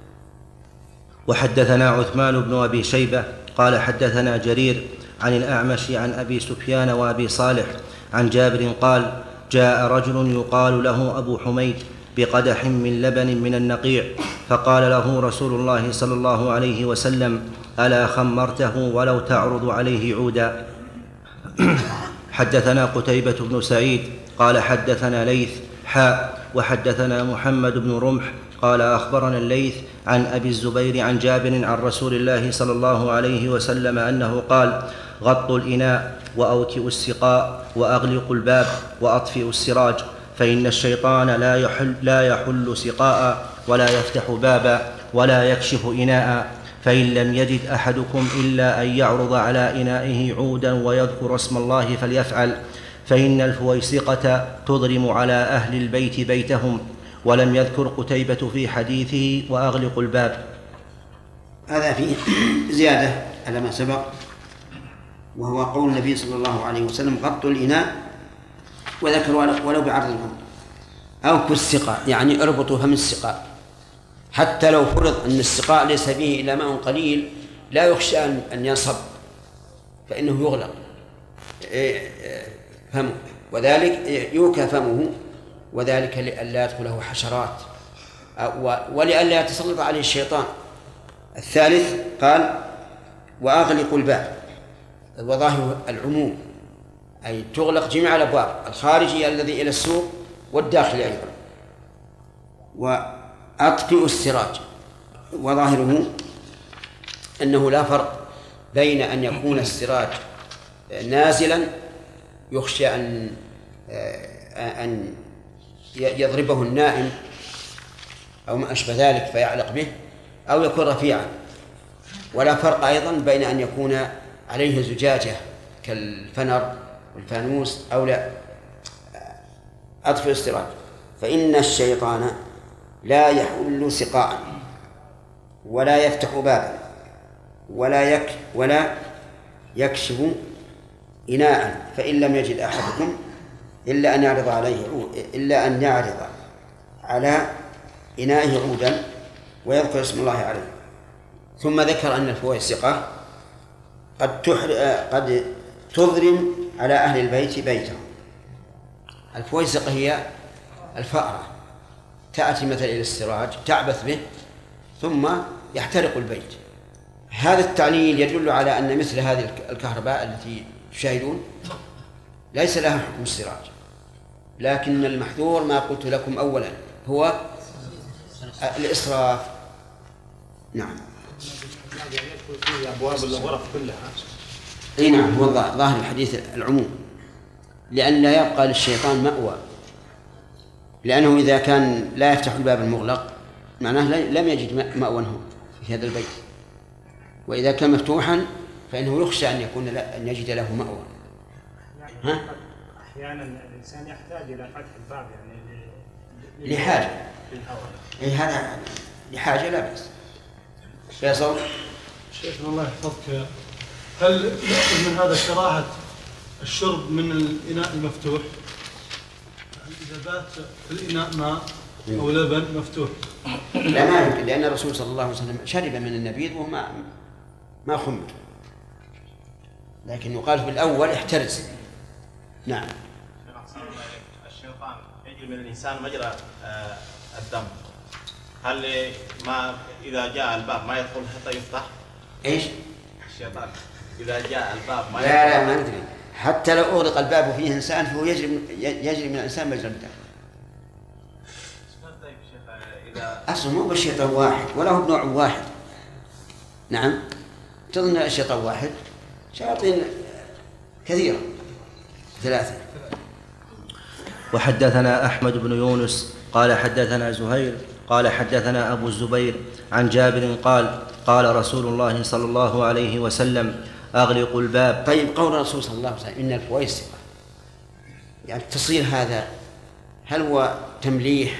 وحدثنا عثمان بن أبي شيبة قال حدثنا جرير عن الأعمش عن أبي سفيان وأبي صالح عن جابر قال جاء رجل يقال له أبو حميد بقدح من لبن من النقيع، فقال له رسول الله صلى الله عليه وسلم ألا خمرته ولو تعرض عليه عودا؟ حدثنا قتيبة بن سعيد قال حدثنا ليث حاء وحدثنا محمد بن رمح قال أخبرنا الليث عن أبي الزبير عن جابر عن رسول الله صلى الله عليه وسلم أنه قال غطوا الإناء وأوكئوا السقاء وأغلقوا الباب وأطفئوا السراج، فإن الشيطان لا يحل, لا يحل سقاء ولا يفتح بابا ولا يكشف إناء، فإن لم يجد أحدكم إلا أن يعرض على إنائه عودا ويذكر اسم الله فليفعل، فإن الفويسقة تضرم على أهل البيت بيتهم. ولم يذكر قتيبة في حديثه وأغلق الباب. هذا فيه زيادة على ما سبق، وهو قول النبي صلى الله عليه وسلم غطوا الإناء، وذكر ولو بعرض الأمر. أو كالسقاء، يعني اربطوا فم السقاء، حتى لو فرض أن السقاء ليس به إلا ماء قليل لا يخشى أن ينصب فإنه يغلق فمه، وذلك يوكى فمه، وذلك لئلا يدخله حشرات ولئلا يتسلط عليه الشيطان. الثالث قال وأغلقوا الباب، وظاهر العموم أي تغلق جميع الأبواب، الخارجي الذي إلى السوق والداخلي أيضا. وأطفئوا السراج، وظاهره أنه لا فرق بين أن يكون السراج نازلا يخشى أن أن يضربه النائم أو ما أشبه ذلك فيعلق به، أو يكون رفيعا، ولا فرق أيضا بين أن يكون عليه زجاجة كالفنر والفانوس أو لا. أطفئ السراج فإن الشيطان لا يحل سقاء ولا يفتح بابا ولا يك ولا يكشف إناء، فإن لم يجد أحدكم إلا أن يعرض عليه إلا أن يعرض على إنائه عودا ويذكر اسم الله عليه. ثم ذكر أن الفويسقة قد قد تضرم على أهل البيت بيتهم. الفويسقة هي الفأرة تأتي مثلا إلى السراج تعبث به ثم يحترق البيت. هذا التعليل يدل على أن مثل هذه الكهرباء التي تشاهدون ليس لها حكم السراج، لكن المحذور ما قلت لكم أولا هو الإسراف. نعم. أبواب الغرف كلها. أي نعم، هو ظاهر الحديث العموم، لأن لا يبقى للشيطان مأوى، لأنه إذا كان لا يفتح الباب المغلق معناه لم يجد مأوى في هذا البيت، وإذا كان مفتوحا فإنه يخشى أن يكون أن يجد له مأوى. ها؟ أحيانا الإنسان يحتاج إلى فتح الباب يعني لحاجة. إيه هذا لحاجة لا بأس. فيصل. شيخنا الله يحفظك، هل نأخذ من هذا كراهة الشرب من الإناء المفتوح؟ إذا بات في الإناء ماء أو لبن مفتوح؟ لا ما يمكن، لأن الرسول صلى الله عليه وسلم شرب من النبيذ وما ما خمر، لكن يقال في الأول احترز. نعم. الشيطان يجري من الإنسان مجرى الدم، هل ما إذا جاء الباب ما يدخل حتى يفتح؟ إيش؟ الشيطان إذا جاء الباب ما يدخل. لا لا ما ندري، حتى لو أغلق الباب وفيه إنسان فهو يجري من يجري من الإنسان مجرى الدم. أصلا مو بالشيطان واحد ولا هو بنوع واحد. نعم، تظن الشيطان واحد؟ شياطين كثيرة ثلاثة. وحدثنا أحمد بن يونس قال حدثنا زهير قال حدثنا أبو الزبير عن جابر قال قال رسول الله صلى الله عليه وسلم أغلقوا الباب. طيب، قول الرسول صلى الله عليه وسلم إن الفويسقة يعني التصير هذا هل هو تمليح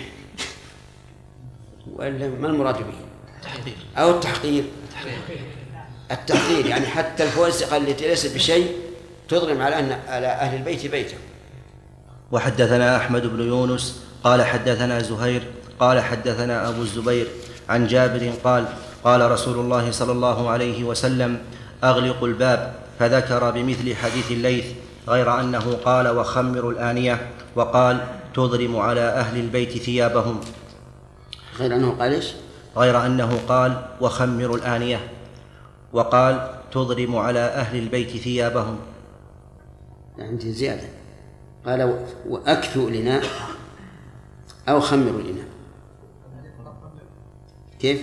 ولا ما المراد به؟ التحقير أو التحقير؟ التحقير يعني حتى الفويسقة التي ليست بشيء تضرم على أن على أهل البيت بيته. وحدثنا أحمد بن يونس قال حدثنا زهير قال حدثنا أبو الزبير عن جابر قال قال رسول الله صلى الله عليه وسلم أغلقوا الباب، فذكر بمثل حديث الليث غير أنه قال وخمروا الآنية، وقال تضرم على أهل البيت ثيابهم. غير أنه قال إيش؟ غير أنه قال وخمروا الآنية، وقال تضرم على أهل البيت ثيابهم. عندي زيادة، قال وأكثوا الإناء أو خمروا الإناء. كيف؟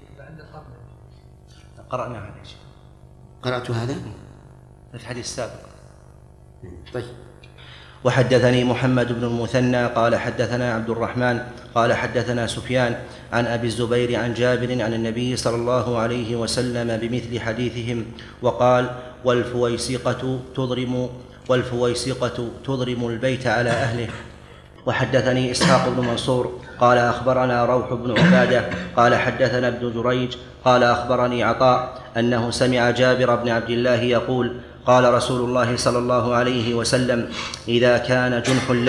قرأنا هذا. قرأت هذا في الحديث السابق. طيب. وحدثني محمد بن المثنى قال حدثنا عبد الرحمن قال حدثنا سفيان عن أبي الزبير عن جابر عن النبي صلى الله عليه وسلم بمثل حديثهم، وقال والفويسقة تضرم والفويسقة تضرم البيت على أهله. وحدثني إسحاق بن منصور قال أخبرنا روح بن عبادة قال حدثنا ابن جريج قال أخبرني عطاء أنه سمع جابر بن عبد الله يقول قال رسول الله صلى الله عليه وسلم إذا كان جنح الليل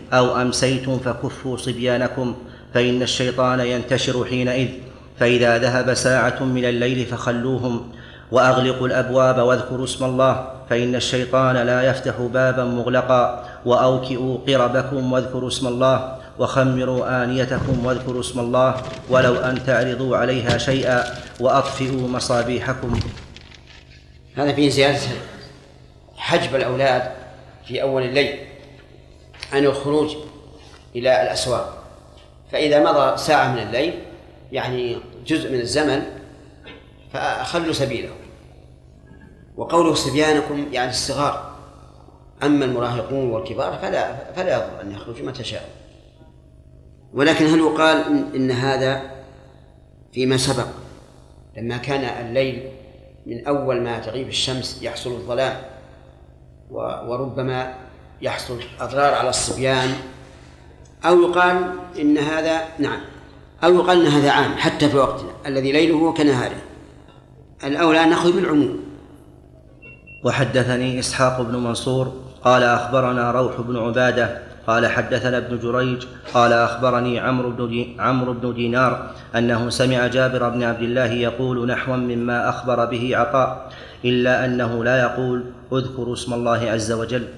أو أمسيتم فكفوا صبيانكم فإن الشيطان ينتشر حينئذ، فإذا ذهب ساعة من الليل فخلوهم، وأغلقوا الأبواب واذكروا اسم الله، فإن الشيطان لا يفتح بابا مغلقا، وأوكئوا قربكم واذكروا اسم الله، وخمروا آنيتكم واذكروا اسم الله، ولو أن تعرضوا عليها شيئا، وأطفئوا مصابيحكم. هذا فيه زيادة حجب الأولاد في أول الليل عن الخروج إلى الأسواق، فإذا مضى ساعة من الليل يعني جزء من الزمن فأخلوا سبيله. وقوله صبيانكم يعني الصغار، أما المراهقون والكبار فلا فلا يضر أن يخرجوا متى شاءوا. ولكن هل يقال إن, إن هذا فيما سبق لما كان الليل من أول ما تغيب الشمس يحصل الظلام وربما يحصل أضرار على الصبيان، أو يقال إن هذا نعم أو يقال إن هذا عام حتى في وقتنا الذي ليله كنهاره؟ الأولى أن نأخذ بالعموم. وحدثني إسحاق بن منصور قال أخبرنا روح بن عبادة قال حدثنا ابن جريج قال أخبرني عمرو بن, دي عمرو بن دينار أنه سمع جابر بن عبد الله يقول نحوا مما أخبر به عطاء، إلا أنه لا يقول اذكروا اسم الله عز وجل.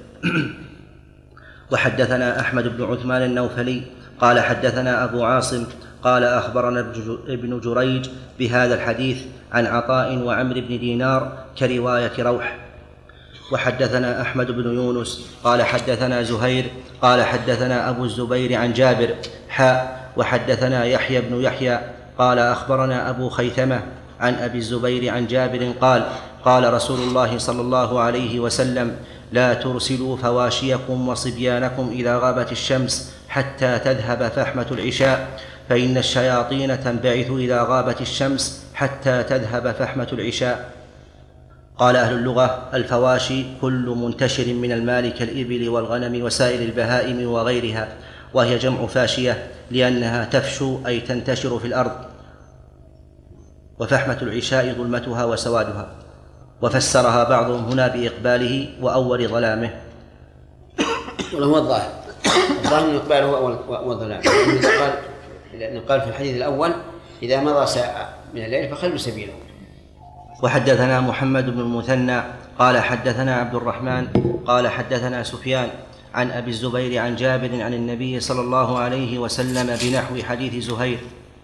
وحدثنا أحمد بن عثمان النوفلي قال حدثنا أبو عاصم قال أخبرنا ابن جريج بهذا الحديث عن عطاء وعمرو بن دينار كرواية روح. وحدثنا أحمد بن يونس قال حدثنا زهير قال حدثنا أبو الزبير عن جابر حاء. وحدثنا يحيى بن يحيى قال أخبرنا أبو خيثمة عن أبي الزبير عن جابر قال قال رسول الله صلى الله عليه وسلم لا ترسلوا فواشيكم وصبيانكم إذا غابت الشمس حتى تذهب فحمة العشاء، فإن الشياطين تنبعث إذا غابت الشمس حتى تذهب فحمة العشاء. قال أهل اللغة الفواشي كل منتشر من المال كالإبل والغنم وسائر البهائم وغيرها، وهي جمع فاشية لأنها تفشو أي تنتشر في الأرض، وفحمة العشاء ظلمتها وسوادها. وفسرها بعضهم هنا بإقباله وأول ظلامه. وهو الظاهر الظاهر من إقباله وأول ظلامه، لأنه قال في الحديث الأول إذا مضى ساعة من الليل فخلوا سبيله. وحدثنا محمد بن المثنى قال حدثنا عبد الرحمن قال حدثنا سفيان عن أبي الزبير عن جابر عن النبي صلى الله عليه وسلم بنحو حديث زهير.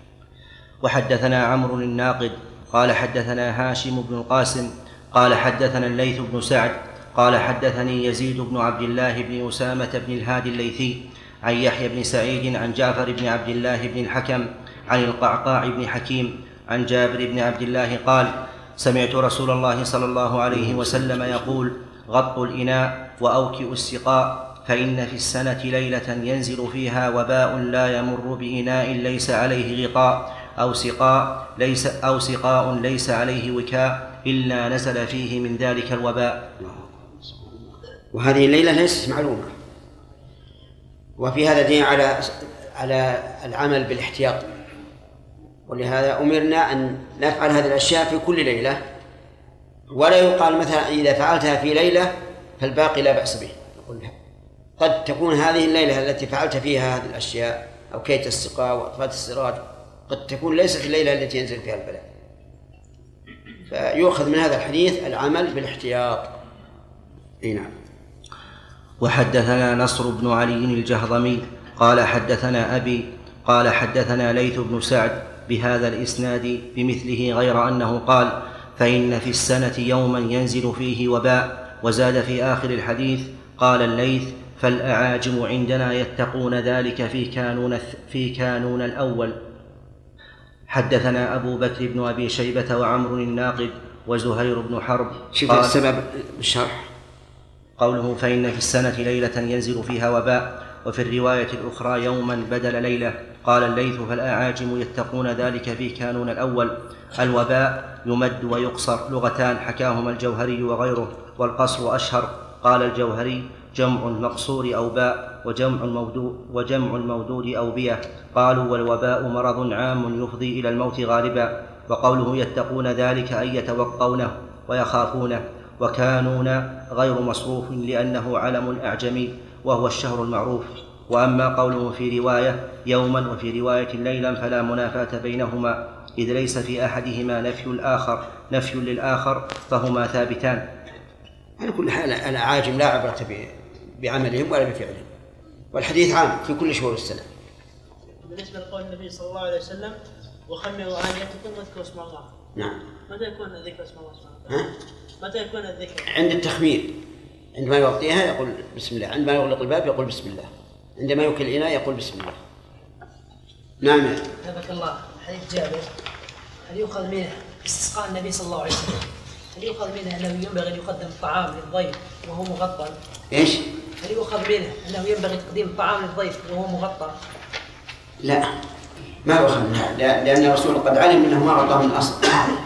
وحدثنا عمرو الناقد قال حدثنا هاشم بن القاسم قال حدثنا الليث بن سعد قال حدثني يزيد بن عبد الله بن أسامة بن الهادي الليثي عن يحيى بن سعيد عن جعفر بن عبد الله بن الحكم عن القعقاع بن حكيم عن جابر بن عبد الله قال سمعت رسول الله صلى الله عليه وسلم يقول غطوا الإناء وأوكئوا السقاء، فإن في السنة ليلة ينزل فيها وباء لا يمر بإناء ليس عليه غطاء أو سقاء ليس, أو سقاء ليس عليه وكاء إلا نزل فيه من ذلك الوباء. وهذه الليلة ليست معلومة، وفي هذا دين على على العمل بالاحتياط، ولهذا أمرنا أن نفعل هذه الأشياء في كل ليلة، ولا يقال مثلا إذا فعلتها في ليلة فالباقي لا بأس به. قد تكون هذه الليلة التي فعلت فيها هذه الأشياء أو كيت السقاء وأطفاء السراج قد تكون ليست الليلة التي ينزل فيها البلاء، فيؤخذ من هذا الحديث العمل بالاحتياط. أي نعم. وحدثنا نصر بن علي الجهضمي قال حدثنا أبي قال حدثنا ليث بن سعد بهذا الإسناد بمثله غير أنه قال فإن في السنة يوما ينزل فيه وباء. وزاد في آخر الحديث قال الليث فالأعاجم عندنا يتقون ذلك في كانون, في كانون الأول. حدثنا أبو بكر بن أبي شيبة وعمر الناقد وزهير بن حرب. شوف السبب الشرح قوله فإن في السنة ليلة ينزل فيها وباء، وفي الرواية الأخرى يوما بدل ليلة. قال الليث فالأعاجم يتقون ذلك في كانون الأول. الوباء يمد ويقصر لغتان حكاهما الجوهري وغيره، والقصر أشهر. قال الجوهري جمع المقصور أوباء وجمع المودود, وجمع المودود أوبية. قالوا والوباء مرض عام يفضي إلى الموت غالبا. وقوله يتقون ذلك أي يتوقونه ويخافونه. وكانون غير مصروف لأنه علم أعجمي وهو الشهر المعروف. وأما قوله في رواية يوما وفي رواية ليلا فلا منافاة بينهما، إذ ليس في أحدهما نفي الآخر نفي للآخر، فهما ثابتان. على كل حال الأعاجم لا عبرة بعملهم ولا بفعلهم، والحديث عام في كل شهور السنة. بالنسبة لقول النبي صلى الله عليه وسلم وخمروا آنيتكم واذكروا اسم الله. نعم. متى يكون الذكر اسم الله سبحانه وتعالى؟ متى يكون الذكر؟ عند التخمير، عندما يغطيها يقول بسم الله، عندما يغلق الباب يقول بسم الله، عندما يوكل الإناء يقول بسم الله. نعم. حفظك الله. حديث جابر هل يؤخذ منه استسقاء النبي صلى الله عليه وسلم، هل يؤخذ منه أنه ينبغي أن يقدم الطعام للضيف وهو مغطى؟ إيش؟ هل يؤخذ منه أنه ينبغي تقديم الطعام للضيف وهو مغطى؟ لا، ما يؤخذ منها، لأن الرسول قد علم أنه ما غطاه من أصل.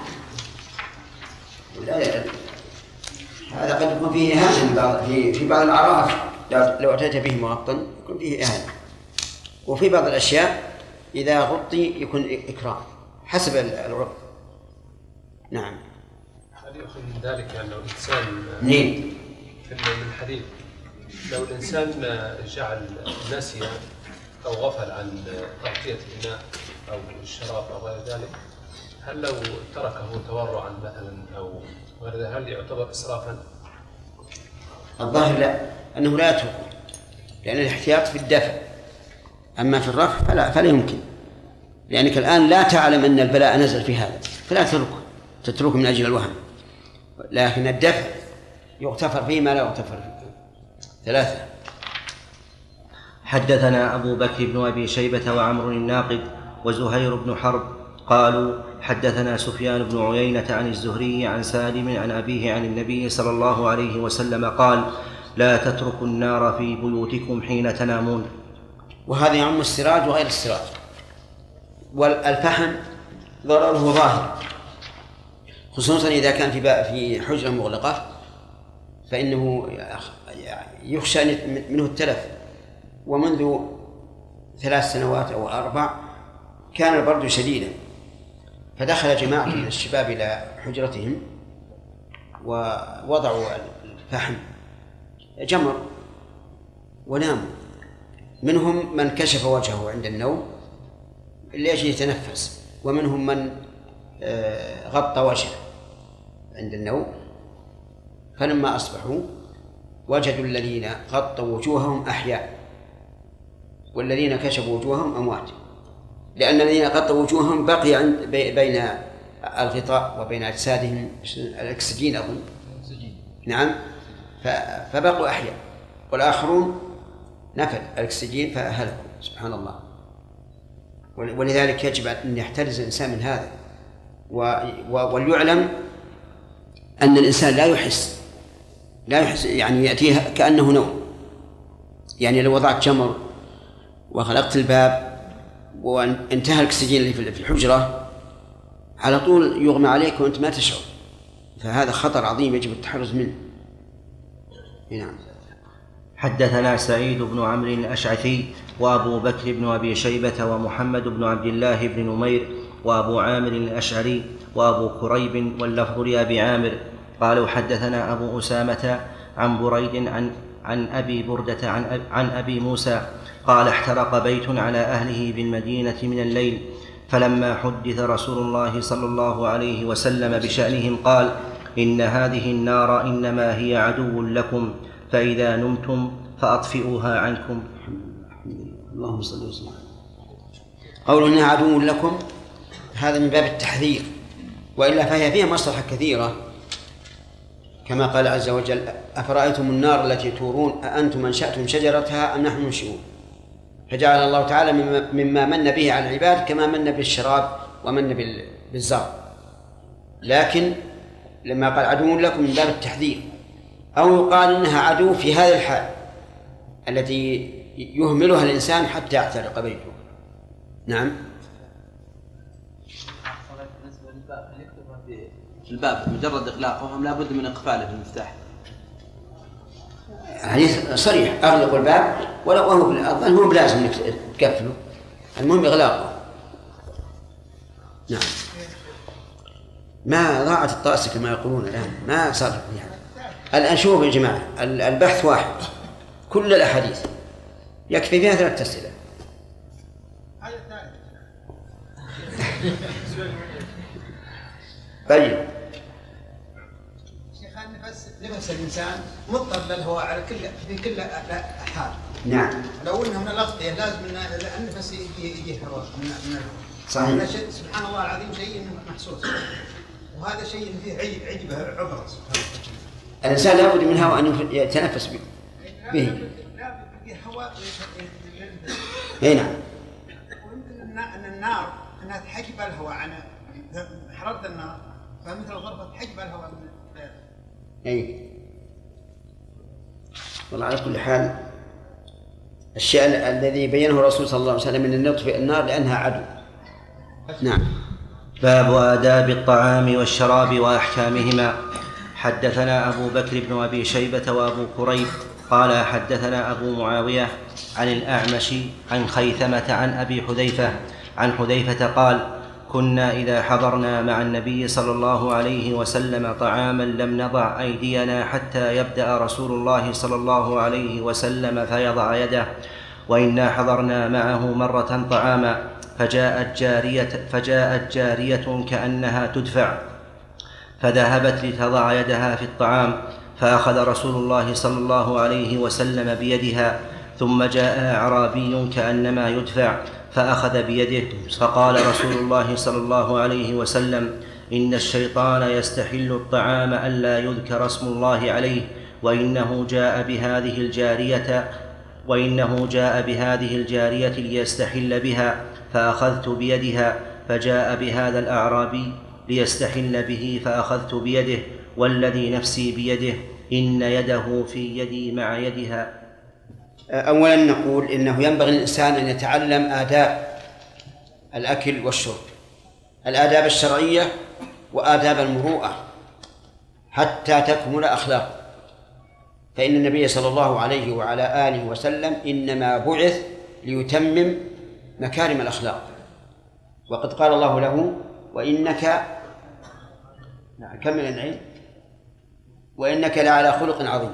هذا قد يكون فيه إهانة في في بعض الأعراف، لو أتيت به مغطى يكون فيه إهانة، وفي بعض الأشياء إذا غطي يكون إكرام حسب العرف. نعم. هل يؤخذ من ذلك أن لو الإنسان منين؟ في الحديث لو الإنسان جعل ناسيا أو غفل عن تغطية الإناء أو الشراب أو غير ذلك، هل لو تركه تورعا مثلا أو غير ذلك هل يعتبر إسرافا؟ الظاهر لا، أنه لا يتركه، لأن الاحتياط في الدفع، أما في الرفع فلا فلا يمكن، لأنك الآن لا تعلم أن البلاء نزل في هذا فلا تتركه تتركه من أجل الوهم، لكن الدفع يغتفر فيه ما لا يغتفر فيه. ثلاثة. حدثنا أبو بكر بن أبي شيبة وعمر الناقد وزهير بن حرب قالوا حدثنا سفيان بن عيينة عن الزهري عن سالم عن أبيه عن النبي صلى الله عليه وسلم قال لا تتركوا النار في بيوتكم حين تنامون. وهذا يعم السراج وغير السراج، والفحم ضرره ظاهر، خصوصا إذا كان في في حجرة مغلقة فإنه يخشى منه التلف. ومنذ ثلاث سنوات أو أربع كان البرد شديدا، فدخل جماعة من الشباب إلى حجرتهم ووضعوا الفحم جمر وناموا. منهم من كشف وجهه عند النوم لأجل يتنفس، ومنهم من غطى وجهه عند النوم. فلما أصبحوا وجدوا الذين غطوا وجوههم أحياء والذين كشفوا وجوههم أموات، لأن الذين غطوا وجوههم بقي عند بين الغطاء وبين أجسادهم الأكسجين أظن. نعم. فبقوا أحياء، والآخرون نفد الأكسجين فأهلكوا. سبحان الله. ولذلك يجب أن يحترز الإنسان من هذا، وليعلم أن الإنسان لا يحس لا يحس يعني يأتيه كأنه نوم. يعني لو وضعت جمر وخلقت الباب وانتهى الأكسجين اللي في الحجرة على طول يغمى عليك وأنت ما تشعر، فهذا خطر عظيم يجب التحرز منه. نعم. حدثنا سعيد بن عمرو الأشعثي وأبو بكر بن أبي شيبة ومحمد بن عبد الله بن نمير وأبو عامر الأشعري وأبو كريب واللفظ لأبي عامر قالوا حدثنا أبو أسامة عن بريد عن, عن أبي بردة عن, أب عن أبي موسى قال احترق بيت على أهله بالمدينة من الليل، فلما حدث رسول الله صلى الله عليه وسلم بشأنهم قال إن هذه النار إنما هي عدو لكم، فإذا نمتم فأطفئوها عنكم. اللهم صل وسلم. قولوا إنها عدو لكم هذا من باب التحذير، وإلا فهي فيها مصلحة كثيرة، كما قال عز وجل أفرأيتم النار التي تورون أأنتم أنشأتم شجرتها أم نحن المنشئون، فجعل الله تعالى مما من به على العباد كما من بالشراب ومن بالزرع، لكن لما قال عدو لكم من باب التحذير، أو يقال إنها عدو في هذا الحال التي يهملها الإنسان حتى يحترق بيته. نعم. في الباب مجرد إغلاقهم لا بد من إقفاله بالمفتاح. حديث صريح أغلق الباب ولا وهو الأفضل هو بلازم إنك تقفله، المهم إغلاقه. نعم. ما ضاعت الطاسة كما يقولون الآن، ما صار يعني. الآن شوفوا يا جماعة البحث واحد، كل الأحاديث يكفي فيها ثلاثة أسئلة. طيب شيخ النفس نفس الإنسان مضطر للهواء على كل في كل حال. نعم. لو إنه من الأغطية لازم أن النفس يجي يجي هواء من من صحيح. هذا شيء سبحان الله العظيم شيء محسوس، وهذا شيء فيه عجبة عبرة سبحان الله. الإنسان لابد من هواء أن يتنفس به. به. لابد فيه هواء. أي نعم. ويمكن أن النار أنها تحجب الهواء عن حرارة النار، فمثل الغرفة تحجب الهواء من أي. والله على كل حال الشيء الذي بينه الرسول صلى الله عليه وسلم من النطف النار لأنها عدو. نعم. باب آداب الطعام والشراب وأحكامهما. حدثنا أبو بكر بن أبي شيبة وأبو كريب قال حدثنا أبو معاوية عن الأعمش عن خيثمة عن أبي حذيفة عن حذيفة قال كنا إذا حضرنا مع النبي صلى الله عليه وسلم طعاما لم نضع أيدينا حتى يبدأ رسول الله صلى الله عليه وسلم فيضع يده، وإنا حضرنا معه مرة طعاما فجاءت جارية, فجاءت جارية كأنها تدفع فذهبت لتضع يدها في الطعام فأخذ رسول الله صلى الله عليه وسلم بيدها، ثم جاء أعرابي كأنما يدفع فأخذ بيده فقال رسول الله صلى الله عليه وسلم إن الشيطان يستحل الطعام ألا يذكر اسم الله عليه، وإنه جاء بهذه الجارية وإنه جاء بهذه الجارية ليستحل بها، فأخذت بيدها فجاء بهذا الأعرابي ليستحل به فأخذت بيده، والذي نفسي بيده إن يده في يدي مع يدها. أولا نقول إنه ينبغي للإنسان أن يتعلم آداب الأكل والشرب، الآداب الشرعية وآداب المروءة حتى تكمل أخلاقه، فإن النبي صلى الله عليه وعلى آله وسلم إنما بعث ليتمم مكارم الأخلاق، وقد قال الله له وإنك كمل العلم وإنك لعلى خلق عظيم.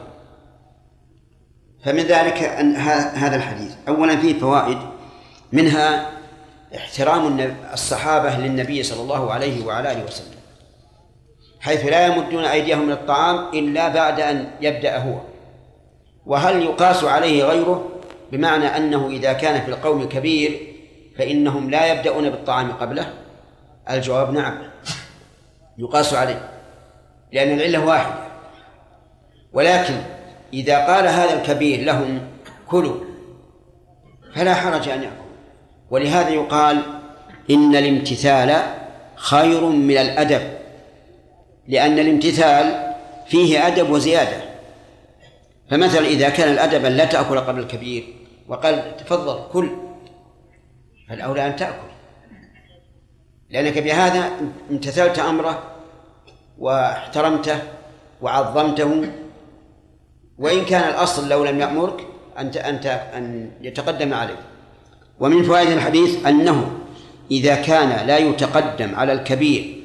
فمن ذلك أن هذا الحديث أولا فيه فوائد، منها احترام الصحابة للنبي صلى الله عليه وعلى آله وسلم، حيث لا يمدون أيديهم من الطعام إلا بعد أن يبدأ هو. وهل يقاس عليه غيره؟ بمعنى أنه إذا كان في القوم كبير فإنهم لا يبدأون بالطعام قبله؟ الجواب نعم، يقاس عليه لأن العلة واحدة. ولكن إذا قال هذا الكبير لهم كلوا فلا حرج أن يأكلوا، ولهذا يقال إن الامتثال خير من الأدب، لأن الامتثال فيه أدب وزيادة. فمثلا إذا كان الأدب لا تأكل قبل الكبير وقال تفضل كل، فالأولى أن تأكل، لأنك بهذا امتثلت أمره واحترمته وعظمته، وإن كان الأصل لو لم يأمرك أنت أنت أن يتقدم عليه. ومن فوائد الحديث أنه إذا كان لا يتقدم على الكبير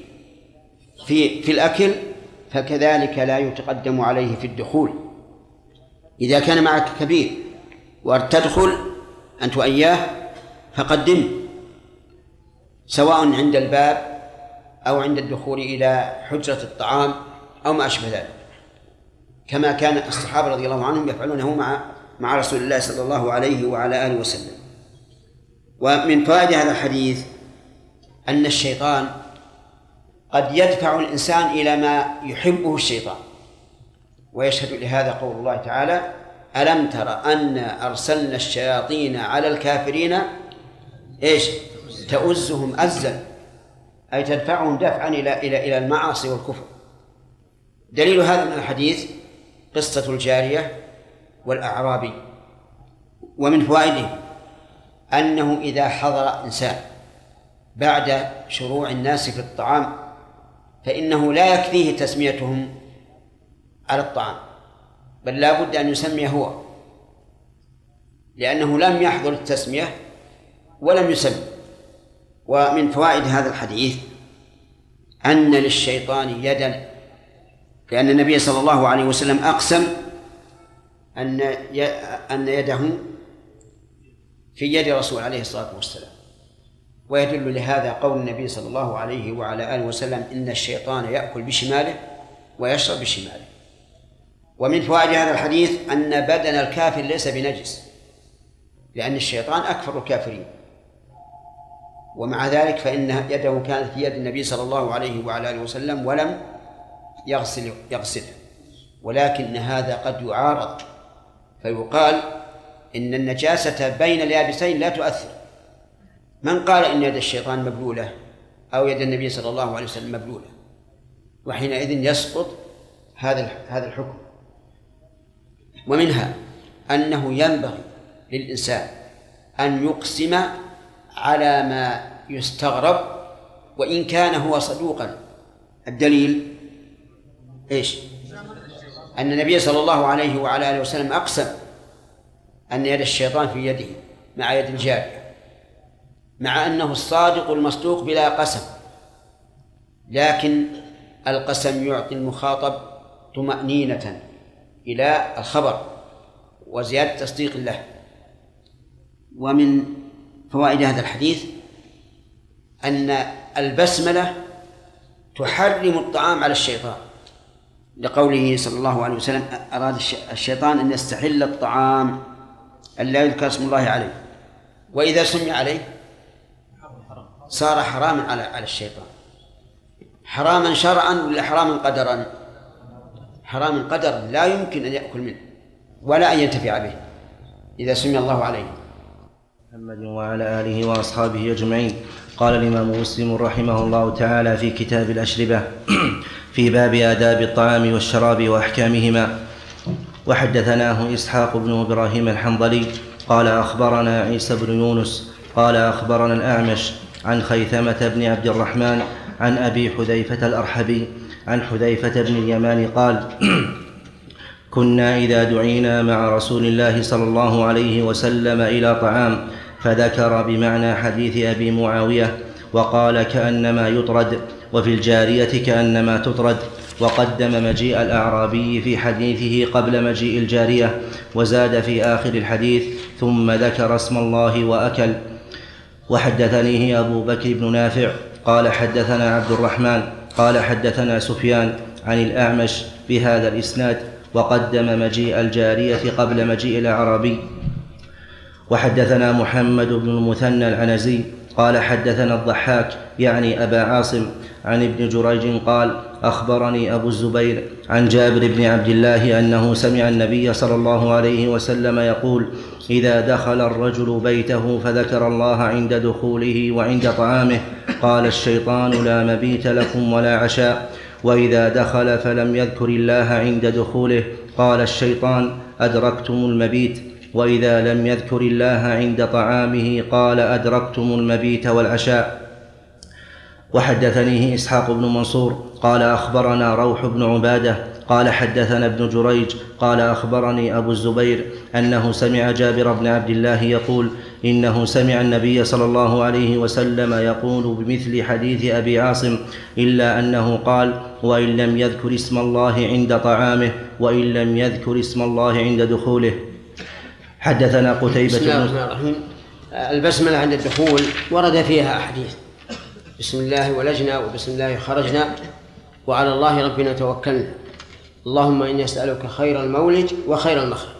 في في الأكل فكذلك لا يتقدم عليه في الدخول. إذا كان معك كبير وتدخل أنت وإياه فقدم، سواء عند الباب أو عند الدخول إلى حجرة الطعام أو ما أشبه ذلك، كما كان الصحابة رضي الله عنهم يفعلونه مع مع رسول الله صلى الله عليه وعلى آله وسلم. ومن فوائد هذا الحديث أن الشيطان قد يدفع الإنسان إلى ما يحبه الشيطان، ويشهد لهذا قول الله تعالى ألم تر أن أرسلنا الشياطين على الكافرين إيش تؤزهم أزا، أي تدفعهم دفعا إلى إلى إلى المعاصي والكفر. دليل هذا من الحديث قصة الجارية والأعرابي. ومن فوائده أنه إذا حضر إنسان بعد شروع الناس في الطعام فإنه لا يكفيه تسميتهم على الطعام، بل لا بد أن يسمي هو، لأنه لم يحضر التسمية ولم يسمي. ومن فوائد هذا الحديث أن للشيطان يدا، لأن النبي صلى الله عليه وسلم أقسم أن أن يده في يد الرسول عليه الصلاة والسلام. ويدل لهذا قول النبي صلى الله عليه وعلى آله وسلم: إن الشيطان يأكل بشماله ويشرب بشماله. ومن فوائد هذا الحديث أن بدن الكافر ليس بنجس، لأن الشيطان أكفر الكافرين، ومع ذلك فإن يده كانت في يد النبي صلى الله عليه وعلى آله وسلم ولم يغسل يغسلها، ولكن هذا قد يعارض فيقال إن النجاسة بين اليابسين لا تؤثر. من قال إن يد الشيطان مبلولة أو يد النبي صلى الله عليه وسلم مبلولة؟ وحينئذ يسقط هذا هذا الحكم. ومنها أنه ينبغي للإنسان أن يقسم على ما يستغرب وإن كان هو صدوقا. الدليل إيش؟ أن النبي صلى الله عليه وعلى آله وسلم أقسم أن يد الشيطان في يده مع يد الجارية، مع أنه الصادق المصدوق بلا قسم، لكن القسم يعطي المخاطب طمأنينة إلى الخبر وزيادة تصديق له. ومن فوائد هذا الحديث أن البسملة تحرم الطعام على الشيطان، لقوله صلى الله عليه وسلم: أراد الشيطان أن يستحل الطعام ألا يذكر اسم الله عليه، وإذا سمي عليه صار حراما على على الشيطان. حراما شرعا ولا حراما قدرا؟ حراما قدرا، لا يمكن أن يأكل منه ولا أن ينتفع به إذا سمي الله عليه. محمد وعلى آله وأصحابه أجمعين. قال الإمام مسلم رحمه الله تعالى في كتاب الأشربة في باب آداب الطعام والشراب وأحكامهما: وحدثناه إسحاق بن إبراهيم الحنظلي قال أخبرنا عيسى بن يونس قال أخبرنا الأعمش عن خيثمة بن عبد الرحمن عن أبي حذيفة الأرحبي عن حذيفة بن اليمان قال: كنا إذا دعينا مع رسول الله صلى الله عليه وسلم إلى طعام فذكر بمعنى حديث أبي معاوية وقال: كأنما يطرد، وفي الجارية كأنما تطرد، وقدم مجيء الأعرابي في حديثه قبل مجيء الجارية، وزاد في آخر الحديث: ثم ذكر اسم الله وأكل. وحدثنيه أبو بكر بن نافع قال حدثنا عبد الرحمن قال حدثنا سفيان عن الأعمش بهذا الإسناد، وقدم مجيء الجارية قبل مجيء الأعرابي. وحدثنا محمد بن المثنى العنزي قال حدثنا الضحاك يعني أبا عاصم عن ابن جريج قال: أخبرني أبو الزبير عن جابر بن عبد الله أنه سمع النبي صلى الله عليه وسلم يقول: إذا دخل الرجل بيته فذكر الله عند دخوله وعند طعامه قال الشيطان: لا مبيت لكم ولا عشاء. وإذا دخل فلم يذكر الله عند دخوله قال الشيطان: أدركتم المبيت. وإذا لم يذكر الله عند طعامه قال: أدركتم المبيت والعشاء. وحدثنيه إسحاق بن منصور قال أخبرنا روح بن عبادة قال حدثنا ابن جريج قال أخبرني أبو الزبير أنه سمع جابر بن عبد الله يقول: إنه سمع النبي صلى الله عليه وسلم يقول بمثل حديث أبي عاصم، إلا أنه قال: وإن لم يذكر اسم الله عند طعامه وإن لم يذكر اسم الله عند دخوله. حدثنا قتيبة. بسم الله الرحمن الرحيم. البسملة عند الدخول ورد فيها أحاديث: بسم الله ولجنا، وبسم الله خرجنا، وعلى الله ربنا توكلنا، اللهم إني أسألك خير المولج وخير المخرج.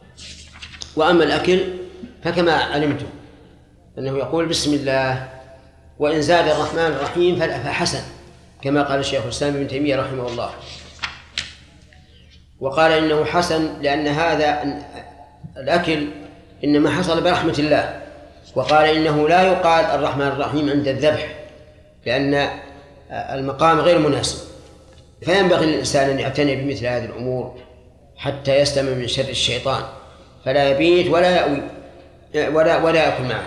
وأما الأكل فكما علمتم أنه يقول بسم الله، وإن زاد الرحمن الرحيم فحسن، كما قال الشيخ الإسلام ابن تيمية رحمه الله. وقال إنه حسن لأن هذا الأكل إنما حصل برحمة الله، وقال إنه لا يقال الرحمن الرحيم عند الذبح لأن المقام غير مناسب. فينبغي للإنسان أن يعتني بمثل هذه الأمور حتى يسلم من شر الشيطان، فلا يبيت ولا يأوي ولا ولا يأكل معه.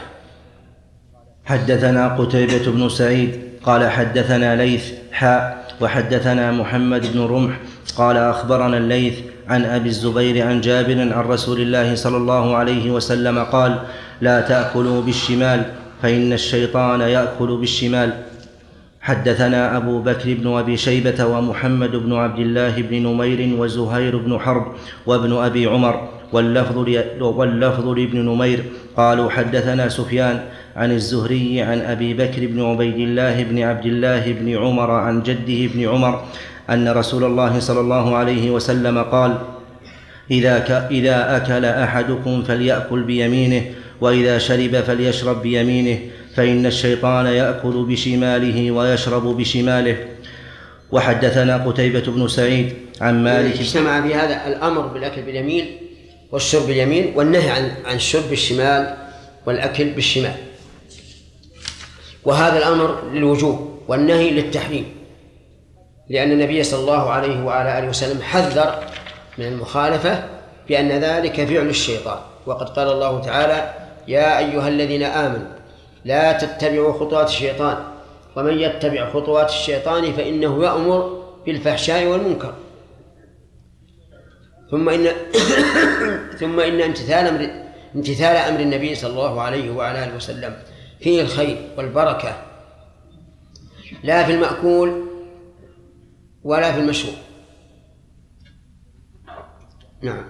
حدثنا قتيبة بن سعيد قال حدثنا ليث حاء وحدثنا محمد بن رمح قال أخبرنا الليث عن أبي الزبير عن جابر عن رسول الله صلى الله عليه وسلم قال: لا تأكلوا بالشمال فإن الشيطان يأكل بالشمال. حدثنا أبو بكر بن أبي شيبة ومحمد بن عبد الله بن نمير وزهير بن حرب وابن أبي عمر، واللفظ واللفظ لابن نمير قالوا حدثنا سفيان عن الزهري عن أبي بكر بن عبيد الله بن عبد الله بن عمر عن جده بن عمر أن رسول الله صلى الله عليه وسلم قال: إذا, إذا أكل أحدكم فليأكل بيمينه، وإذا شرب فليشرب بيمينه، فإن الشيطان يأكل بشماله ويشرب بشماله. وحدثنا قتيبة بن سعيد عن مالك. اجتمع في هذا الأمر بالأكل باليمين والشرب باليمين، والنهي عن عن الشرب بالشمال والأكل بالشمال. وهذا الأمر للوجوب والنهي للتحريم، لأن النبي صلى الله عليه وعلى آله وسلم حذر من المخالفة بأن ذلك فعل الشيطان. وقد قال الله تعالى: يا أيها الذين آمنوا لا تتبعوا خطوات الشيطان ومن يتبع خطوات الشيطان فإنه يأمر بالفحشاء والمنكر. ثم إن ثم إن امتثال أمر امتثال أمر النبي صلى الله عليه وعلى آله وسلم فيه الخير والبركة، لا في المأكول ولا في المشروب. نعم.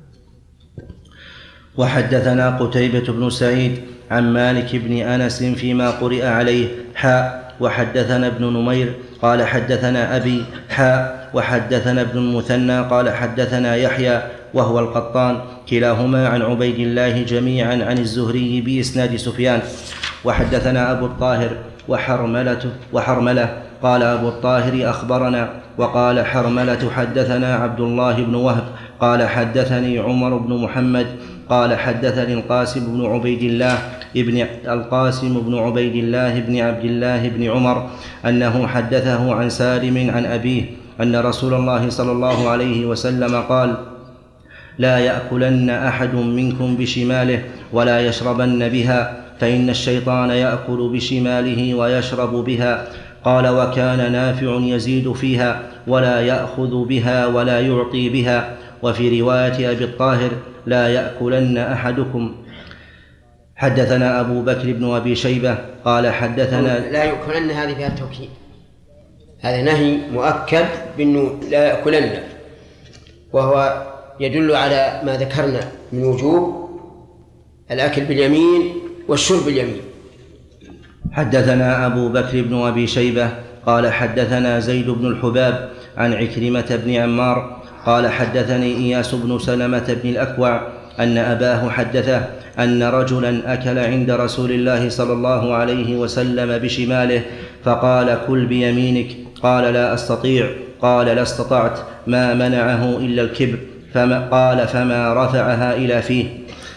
وحدثنا قتيبة بن سعيد عن مالك بن أنس فيما قرئ عليه حاء وحدثنا ابن نمير قال حدثنا أبي حاء وحدثنا ابن المثنى قال حدثنا يحيى وهو القطان كلاهما عن عبيد الله جميعا عن الزهري بإسناد سفيان. وحدثنا أبو الطاهر وحرملة, وحرملة قال أبو الطاهر أخبرنا، وقال حرملة حدثنا عبد الله بن وهب قال حدثني عمر بن محمد قال حدثني القاسم بن عبيد الله ابن القاسم بن عبيد الله بن عبد الله بن عمر أنه حدثه عن سالم عن أبيه أن رسول الله صلى الله عليه وسلم قال: لا يأكلن أحد منكم بشماله ولا يشربن بها، فإن الشيطان يأكل بشماله ويشرب بها. قال: وكان نافع يزيد فيها ولا يأخذ بها ولا يعطي بها. وفي رواية أبي الطاهر: لا يأكلن أحدكم. حدثنا أبو بكر بن أبي شيبة قال حدثنا. لا يأكلن هذه فيها التوكيد، هذا نهي مؤكد بالنون، لا يأكلن، وهو يدل على ما ذكرنا من وجوب الأكل باليمين والشرب باليمين. حدثنا أبو بكر بن أبي شيبة قال حدثنا زيد بن الحباب عن عكرمة بن عمار قال حدثني إياس بن سلمة بن الأكوع أن أباه حدثه أن رجلا أكل عند رسول الله صلى الله عليه وسلم بشماله فقال: كل بيمينك. قال: لا أستطيع. قال: لا استطعت، ما منعه إلا الكبر. فما قال: فما رفعها إلى فيه.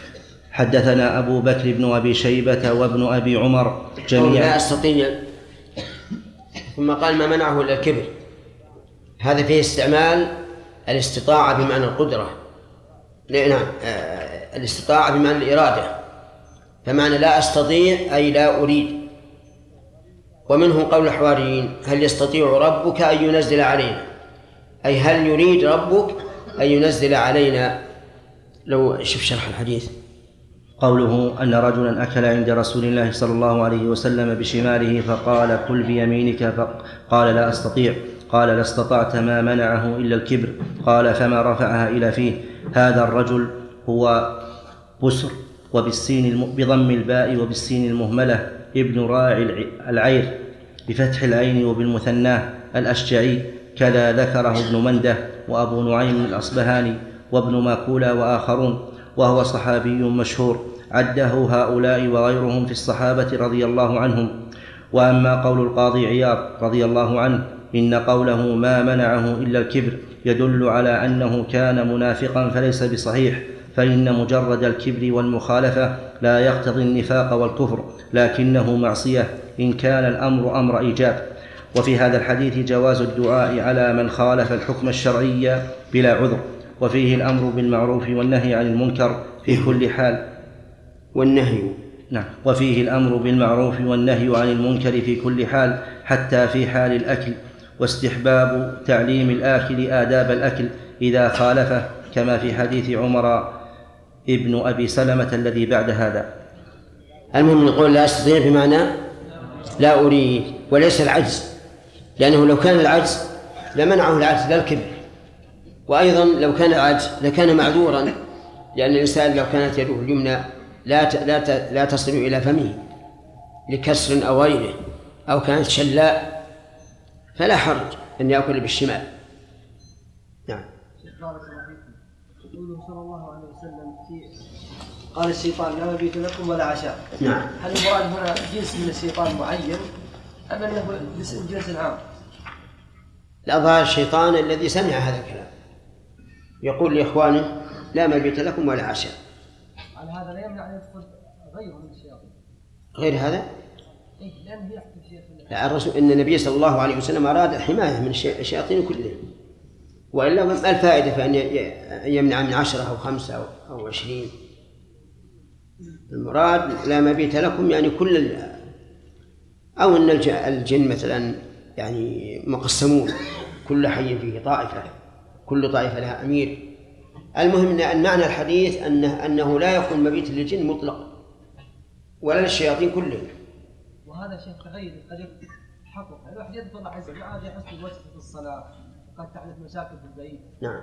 حدثنا أبو بكر بن أبي شيبة وابن أبي عمر جميعا. لا أستطيع ثم قال: ما منعه إلا الكبر. هذا فيه استعمال الاستطاعة بمعنى القدرة. نعم، الاستطاعة بمعنى الإرادة، فمعنى لا أستطيع أي لا أريد. ومنه قول الحواريين: هل يستطيع ربك أن ينزل علينا، أي هل يريد ربك أن ينزل علينا. لو شوف شرح الحديث. قوله أن رجلا أكل عند رسول الله صلى الله عليه وسلم بشماله فقال: كل بيمينك. فقال: لا أستطيع. قال: لا استطعت، ما منعه إلا الكبر. قال: فما رفعها إلى فيه. هذا الرجل هو بسر وبالسين بضم الباء وبالسين المهملة ابن راعي العير بفتح العين وبالمثناه الأشجعي، كذا ذكره ابن منده وأبو نعيم الأصبهاني وابن ماكولة وآخرون، وهو صحابي مشهور عده هؤلاء وغيرهم في الصحابة رضي الله عنهم. وأما قول القاضي عياض رضي الله عنه إن قوله ما منعه إلا الكبر يدل على أنه كان منافقا فليس بصحيح، فإن مجرد الكبر والمخالفة لا يقتضي النفاق والكفر، لكنه معصية إن كان الأمر أمر إيجاب. وفي هذا الحديث جواز الدعاء على من خالف الحكم الشرعي بلا عذر، وفيه الأمر بالمعروف والنهي عن المنكر في كل حال. والنهي نعم، وفيه الأمر بالمعروف والنهي عن المنكر في كل حال حتى في حال الأكل، واستحباب تعليم الآكل آداب الأكل إذا خالفه، كما في حديث عمر ابن أبي سلمة الذي بعد هذا. المهم نقول لا أستطيع بمعنى لا أريد، وليس العجز، لأنه لو كان العجز لمنعه العجز لا الكبر. وأيضا لو كان العجز لكان معذورا، لأن الإنسان لو كانت يده اليمنى لا لا لا تصل إلى فمه لكسر أو غيره، أو كانت شلاء، فلا حرج أن يأكل بالشمال. نعم. بارك الله فيكم. يقول صلى الله عليه وسلم في قال الشيطان لا مبيت لكم ولا عشاء. نعم. هل المراد هنا جنس من الشيطان معين أم أنه جنس عام؟ لا، ظاهر الشيطان الذي سمع هذا الكلام يقول لإخوانه لا مبيت لكم ولا عشاء. على هذا لا يمنع أن يدخل غيره من الشياطين. غير هذا؟ إيه، لأن هي شيء. لا، الرسول إن النبي صلى الله عليه وسلم أراد الحماية من الشياطين كلهم، وإلا ما الفائدة فأن يمنع من عشرة أو خمسة أو عشرين؟ المراد لا مبيت لكم يعني كل، أو أن الجن مثلا يعني مقسمون، كل حي فيه طائفة، كل طائفة لها أمير. المهم أن معنى الحديث أنه, أنه لا يكون مبيت للجن مطلق ولا للشياطين كلهم. وهذا شيء تغير قد يحقق الواحد يدخل الله عز وجل يحس بوجهه في الصلاة، قد تحدث مشاكل في البعيد. نعم.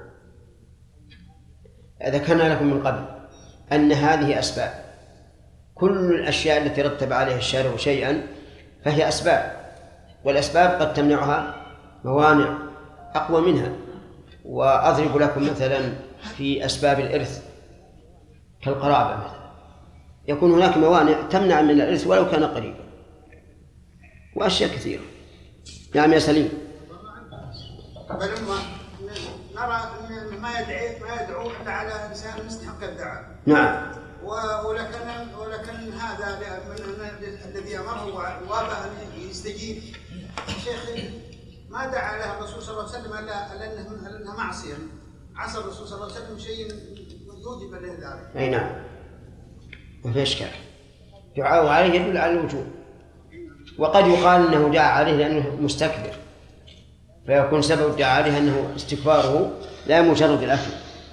ذكرنا لكم من قبل أن هذه أسباب، كل الأشياء التي رتب عليها الشارع شيئا فهي أسباب، والأسباب قد تمنعها موانع أقوى منها. وأضرب لكم مثلا في أسباب الإرث كالقرابة مثلا، يكون هناك موانع تمنع من الإرث ولو كان قريبا، وأشياء كثيرة. نعم يا سليم. بل نرى أن ما يدعي ما يدعو إلا على إنسان مستحق الدعاء. نعم. ولكن ولكن هذا الذي أمره ووافق أن يستجيب. شيخ ما دعا له الرسول صلى الله عليه وسلم إلا أنها معصية، عصى الرسول صلى الله عليه وسلم شيء يوجب له ذلك. أي نعم، ما في إشكال. دعاء عليه يدل على الوجوب، وقد يقال أنه دعا عليه لأنه مستكبر، فيكون سبب الدعاء عليه أنه استكباره لا مجرد الأكل.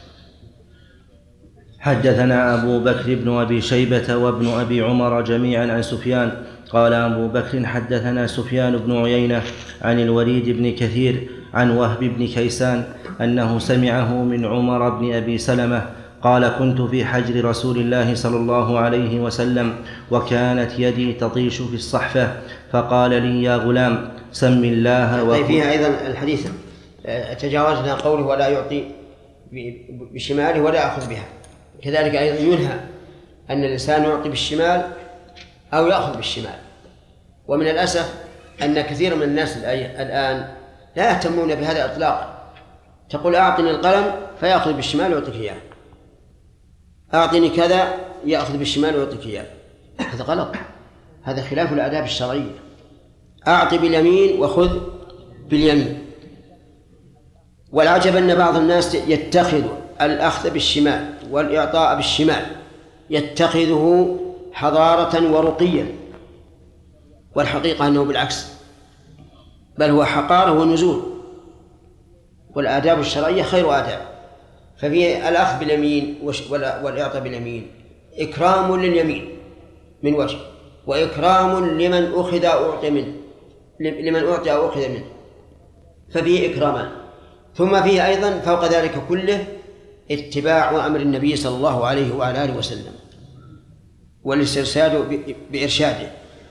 حدثنا أبو بكر بن أبي شيبة وابن أبي عمر جميعا عن سفيان قال أبو بكر حدثنا سفيان بن عيينة عن الوليد بن كثير عن وهب بن كيسان أنه سمعه من عمر بن أبي سلمة قال كنت في حجر رسول الله صلى الله عليه وسلم وكانت يدي تطيش في الصحفة فقال لي يا غلام سم الله وكل. فيها أيضا الحديث تجاوزنا قوله ولا يعطي بشماله ولا يأخذ بها، كذلك أيضا ينهى أن الإنسان يعطي بالشمال أو يأخذ بالشمال. ومن الأسف أن كثير من الناس الآن لا يهتمون بهذا إطلاقا. تقول أعطني القلم فيأخذ بالشمال ويعطيك إياه، أعطني كذا يأخذ بالشمال ويعطيك إياه. هذا غلط، هذا خلاف الآداب الشرعية. أعطي باليمين وخذ باليمين. والعجب أن بعض الناس يتخذ الأخذ بالشمال والإعطاء بالشمال يتخذه حضارة ورقيا، والحقيقة أنه بالعكس، بل هو حقارة ونزول. والآداب الشرعية خير آداب. ففي الأخذ باليمين والإعطاء باليمين إكرام لليمين من وجه، وإكرام لمن أخذ أعطي منه لمن أعطي أو أخذ منه، ففيه إكرامان. ثم فيه أيضا فوق ذلك كله اتباع أمر النبي صلى الله عليه وعلى آله وسلم والاسترشاد بإرشاده.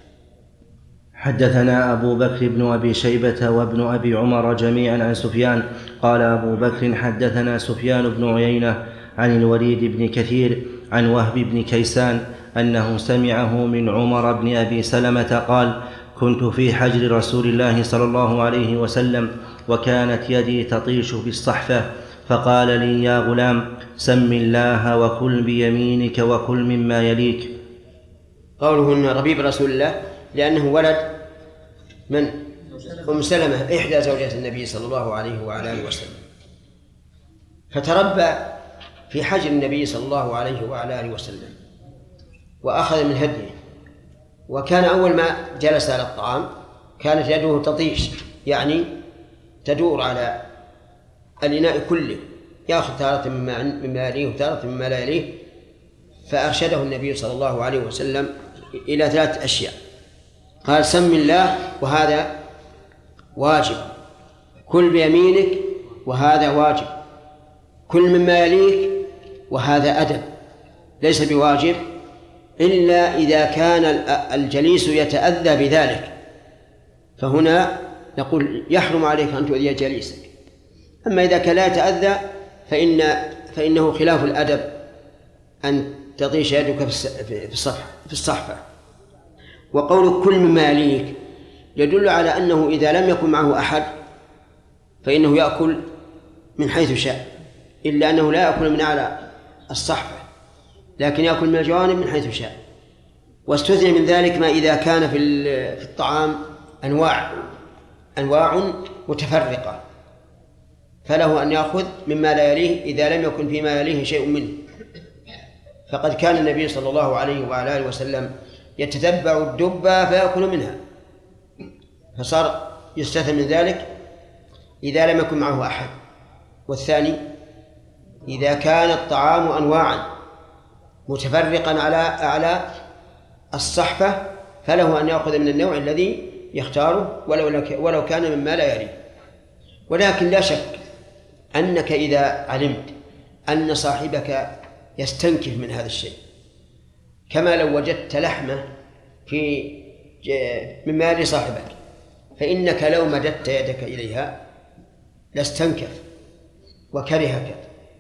حدثنا أبو بكر بن أبي شيبة وابن أبي عمر جميعا عن سفيان قال أبو بكر حدثنا سفيان بن عيينة عن الوليد بن كثير عن وهب بن كيسان أنه سمعه من عمر بن أبي سلمة قال كنت في حجر رسول الله صلى الله عليه وسلم وكانت يدي تطيش في الصحفة فقال لي يا غلام سم الله وكل بيمينك وكل مما يليك. قوله إن ربيب رسول الله لأنه ولد من أم سلمة إحدى زوجات النبي صلى الله عليه وعلى آله وسلم، فتربى في حجر النبي صلى الله عليه وعلى آله وسلم وأخذ من هديه. وكان أول ما جلس على الطعام كانت يده تطيش، يعني تدور على الإناء كله، يأخذ تارة مما يليه وتارة مما لا يليه. فأرشده النبي صلى الله عليه وسلم إلى ثلاث أشياء، قال سم الله وهذا واجب، كل بيمينك وهذا واجب، كل مما يليك وهذا أدب ليس بواجب إلا إذا كان الجليس يتأذى بذلك، فهنا نقول يحرم عليك أن تؤذي جليسك. أما إذا كان لا يتأذى فإن فإنه خلاف الأدب أن تطيش يدك في الصفحة في الصحفة. وقول كل مما يليك يدل على أنه إذا لم يكن معه أحد فإنه يأكل من حيث شاء، إلا أنه لا يأكل من أعلى الصحفة لكن يأكل من الجوانب من حيث شاء. واستثني من ذلك ما إذا كان في الطعام أنواع أنواع متفرقة فله أن يأخذ مما لا يليه إذا لم يكن فيما يليه شيء منه. فقد كان النبي صلى الله عليه وعلى آله وسلم يتتبع الدبة فيأكل منها، فصار يستثنى من ذلك إذا لم يكن معه أحد. والثاني إذا كان الطعام أنواعا متفرقا على أعلى الصحفة فله أن يأخذ من النوع الذي يختاره ولو ولو كان مما لا يليه. ولكن لا شك أنك إذا علمت أن صاحبك يستنكف من هذا الشيء، كما لو وجدت لحمة في مما يلي صاحبك، فإنك لو مددت يدك إليها لاستنكف وكرهك.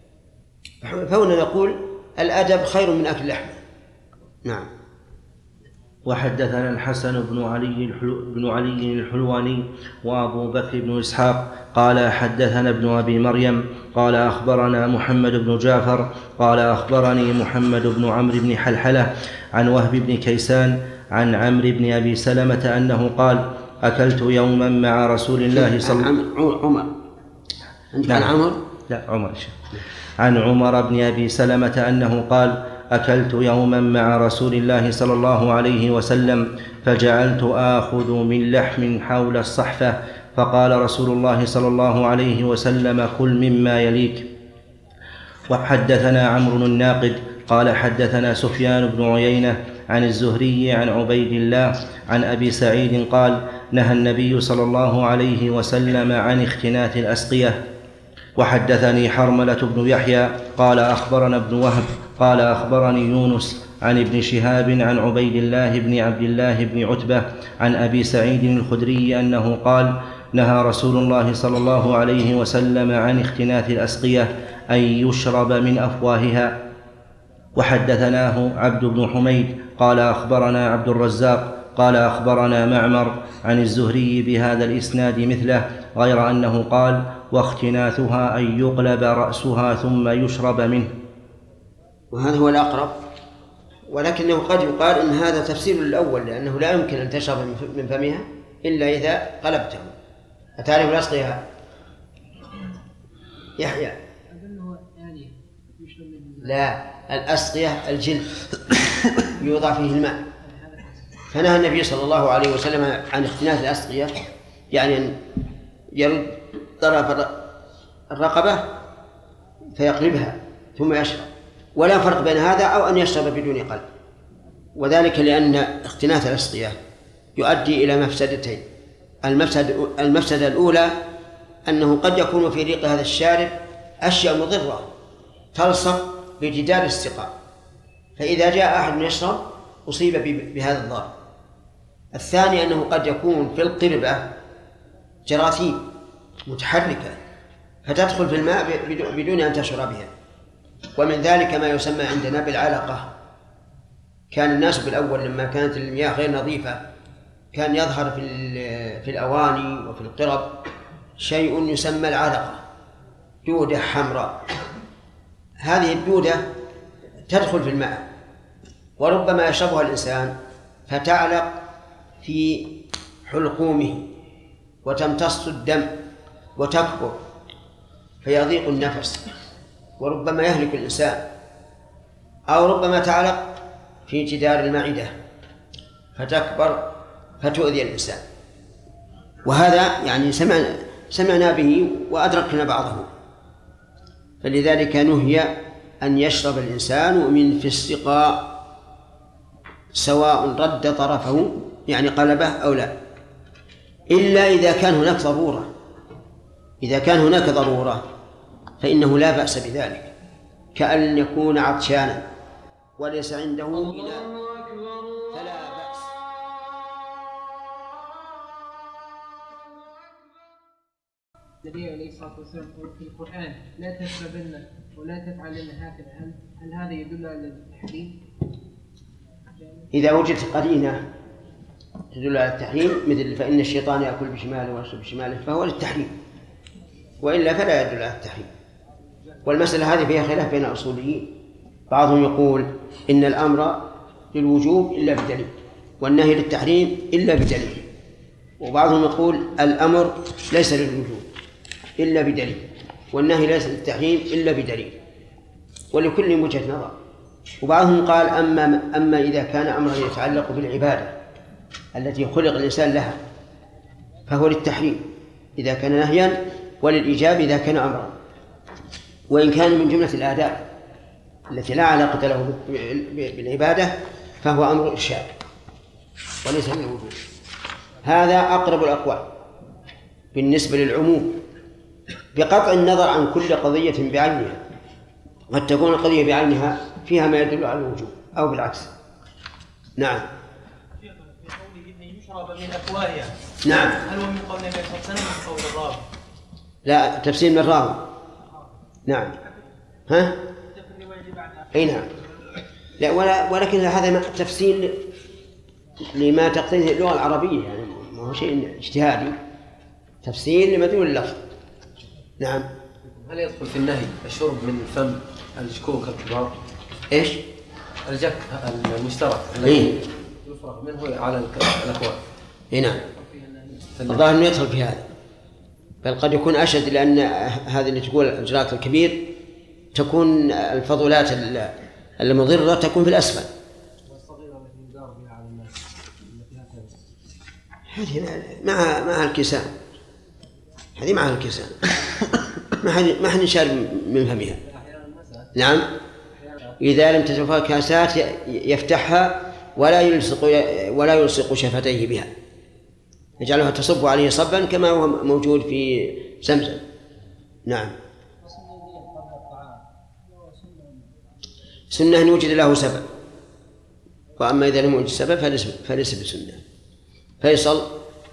فهنا نقول الأدب خير من أكل اللحمة. نعم. وحدثنا الحسن بن علي بن علي الحلواني وأبو بكر بن إسحاق قال حدثنا ابن أبي مريم قال أخبرنا محمد بن جعفر قال أخبرني محمد بن عمرو بن حلحلة عن وهب بن كيسان عن عمرو بن أبي سلمة أنه قال أكلت يوما مع رسول الله صلى الله عليه وسلم. عمر عن عمر لا عمر عن عمر بن أبي سلمة أنه قال أكلت يوما مع رسول الله صلى الله عليه وسلم فجعلت آخذ من لحم حول الصحفة فقال رسول الله صلى الله عليه وسلم كل مما يليك. وحدثنا عمرو الناقد قال حدثنا سفيان بن عيينة عن الزهري عن عبيد الله عن أبي سعيد قال نهى النبي صلى الله عليه وسلم عن اختناث الأسقية. وحدثني حرملة بن يحيى قال أخبرنا ابن وهب قال أخبرني يونس عن ابن شهاب عن عبيد الله بن عبد الله بن عتبة عن أبي سعيد الخدري أنه قال نهى رسول الله صلى الله عليه وسلم عن اختناث الأسقية أن يشرب من أفواهها. وحدثناه عبد بن حميد قال أخبرنا عبد الرزاق قال أخبرنا معمر عن الزهري بهذا الإسناد مثله غير أنه قال واختناثها أن يقلب رأسها ثم يشرب منه. وهذا هو الأقرب، ولكنه قد يقال إن هذا تفسير الأول لأنه لا يمكن أن تشرب من فمها إلا إذا قلبته. أتعرف الأسقية يحيى؟ لا، الأسقية الجلد يوضع فيه الماء، فنهى النبي صلى الله عليه وسلم عن اختناث الأسقية، يعني أن يرد طرف الرقبة فيقلبها ثم يشرب، ولا فرق بين هذا أو أن يشرب بدون قلب. وذلك لأن اختناث الأسقية يؤدي إلى مفسدتين. المفسدة, المفسدة الأولى أنه قد يكون في ريق هذا الشارب أشياء مضرة تلصق بجدار السقاء، فإذا جاء أحد يشرب أصيب بهذا الضرر. الثاني أنه قد يكون في القربة جراثيم متحركة فتدخل في الماء بدون أن تشعر بها. ومن ذلك ما يسمى عندنا بالعلقة. كان الناس بالأول لما كانت المياه غير نظيفة كان يظهر في في الأواني وفي القرب شيء يسمى العلقة، دودة حمراء. هذه الدودة تدخل في الماء وربما يشربها الإنسان فتعلق في حلقومه وتمتص الدم وتكبر فيضيق النفس وربما يهلك الإنسان، أو ربما تعلق في جدار المعدة فتكبر فتؤذي الإنسان. وهذا يعني سمعنا, سمعنا به وأدركنا بعضه. فلذلك نهي أن يشرب الإنسان من في السقاء سواء رد طرفه يعني قلبه أو لا، إلا إذا كان هناك ضرورة. إذا كان هناك ضرورة فإنه لا بأس بذلك، كأن يكون عطشانا وليس عنده إناء النبي عليه الصلاة والسلام في القرآن لا تشربن ولا تفعلن هكذا، هل هل هذا يدل على التحريم؟ إذا وجدت قرينة تدل على التحريم مثل فإن الشيطان يأكل بشماله ويشرب بشماله فهو للتحريم، وإلا فلا يدل على التحريم. والمسألة هذه فيها خلاف بين الأصوليين، بعضهم يقول إن الأمر للوجوب إلا بدليل والنهي للتحريم إلا بدليل، وبعضهم يقول الأمر ليس للوجوب إلا بدليل والنهي ليس للتحريم إلا بدليل، ولكل وجهة نظر. وبعضهم قال أما, أما إذا كان أمرا يتعلق بالعبادة التي خلق الإنسان لها فهو للتحريم إذا كان نهيا، وللإيجاب إذا كان أمرا، وإن كان من جملة الآداب التي لا علاقة له بالعبادة فهو أمر إرشاد وليس للوجوب. هذا أقرب الأقوال بالنسبة للعموم، بقطع النظر عن كل قضية بعينها، قد تكون القضية بعينها فيها ما يدل على الوجوب أو بالعكس. نعم. في قوله أن يشرب من أفواهها. نعم. هل هو من قول النبي صلى الله عليه وسلم من قول الراوي؟ لا، تفسير من الراوي. نعم. ها؟ أي نعم. لا ولا ولكن هذا تفسير لما تقتضيه اللغة العربية، يعني ما هو شيء اجتهادي، تفسير لمدلول اللفظ. نعم. هل يدخل في النهي الشرب من فم الجكوك الكبار؟ ايش؟ الجك المشترك الذي يفرغ منه على الأكواب. اي نعم. الظاهر انه يدخل في هذا، بل قد يكون اشد، لان هذه اللي تقول الجراك الكبير تكون الفضلات المضرة تكون في الأسفل. هذه مع مع الكساء، هذه مع الكساء ما حد ما حد يشارب من فمها. نعم. إذا لم تتوفر كاسات يفتحها ولا يلصق ولا يلصق شفتيه بها، يجعلها تصب عليه صبا كما هو موجود في زمزم. نعم. سنة إن وجد له سبب، وأما إذا لم يوجد سبب فليس بسنة. فيصل.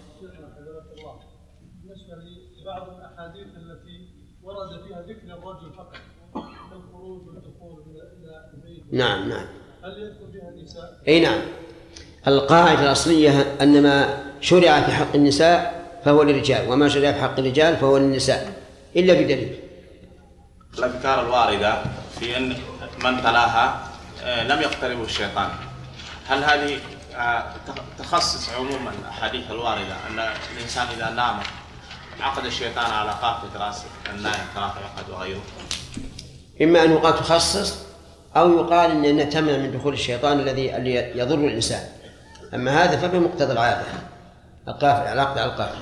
بالنسبة لبعض الأحاديث التي ورد فيها ذكر الرجل فقط الخروج والدخول إلى البيت. نعم نعم. هل يدخل فيها النساء؟ أي نعم. القاعدة الأصلية أن ما شرع في حق النساء فهو للرجال، وما شرع في حق الرجال فهو للنساء إلا بدليل. الأذكار الواردة في أن من تلاها لم يقتربه الشيطان، هل هذه تخصص عموما الأحاديث الواردة أن الإنسان إذا نام عقد الشيطان على قافة رأسه النائم ثلاث عقد وغيره؟ إما أن يقال تخصص أو يقال أن تمنع من دخول الشيطان الذي يضر الإنسان، أما هذا فبمقتضى العادة القافة العقد على القافة.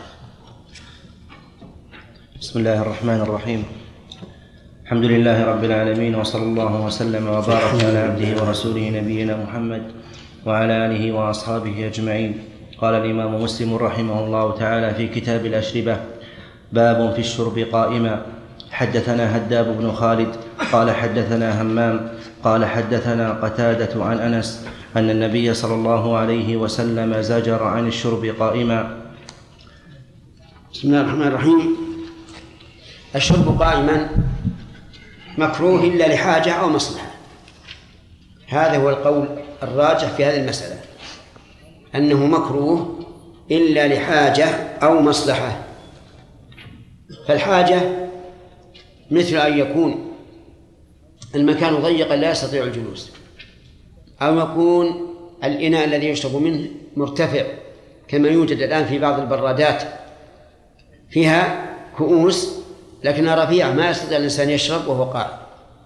بسم الله الرحمن الرحيم. الحمد لله رب العالمين، وصلى الله وسلم وبارك على عبده ورسوله نبينا محمد وعلى آله وأصحابه أجمعين. قال الإمام مسلم رحمه الله تعالى في كتاب الأشربة: باب في الشرب قائما. حدثنا هداب بن خالد قال حدثنا همام قال حدثنا قتادة عن أنس أن النبي صلى الله عليه وسلم زجر عن الشرب قائما. بسم الله الرحمن الرحيم. الشرب قائما مكروه إلا لحاجة أو مصلحة، هذا هو القول الراجح في هذه المسألة، أنه مكروه إلا لحاجة أو مصلحة. فالحاجة مثل أن يكون المكان ضيقا لا يستطيع الجلوس، أو يكون الإناء الذي يشرب منه مرتفع كما يوجد الآن في بعض البرادات فيها كؤوس لكنها رفيعة ما يستطيع الإنسان يشرب وهو قاعد.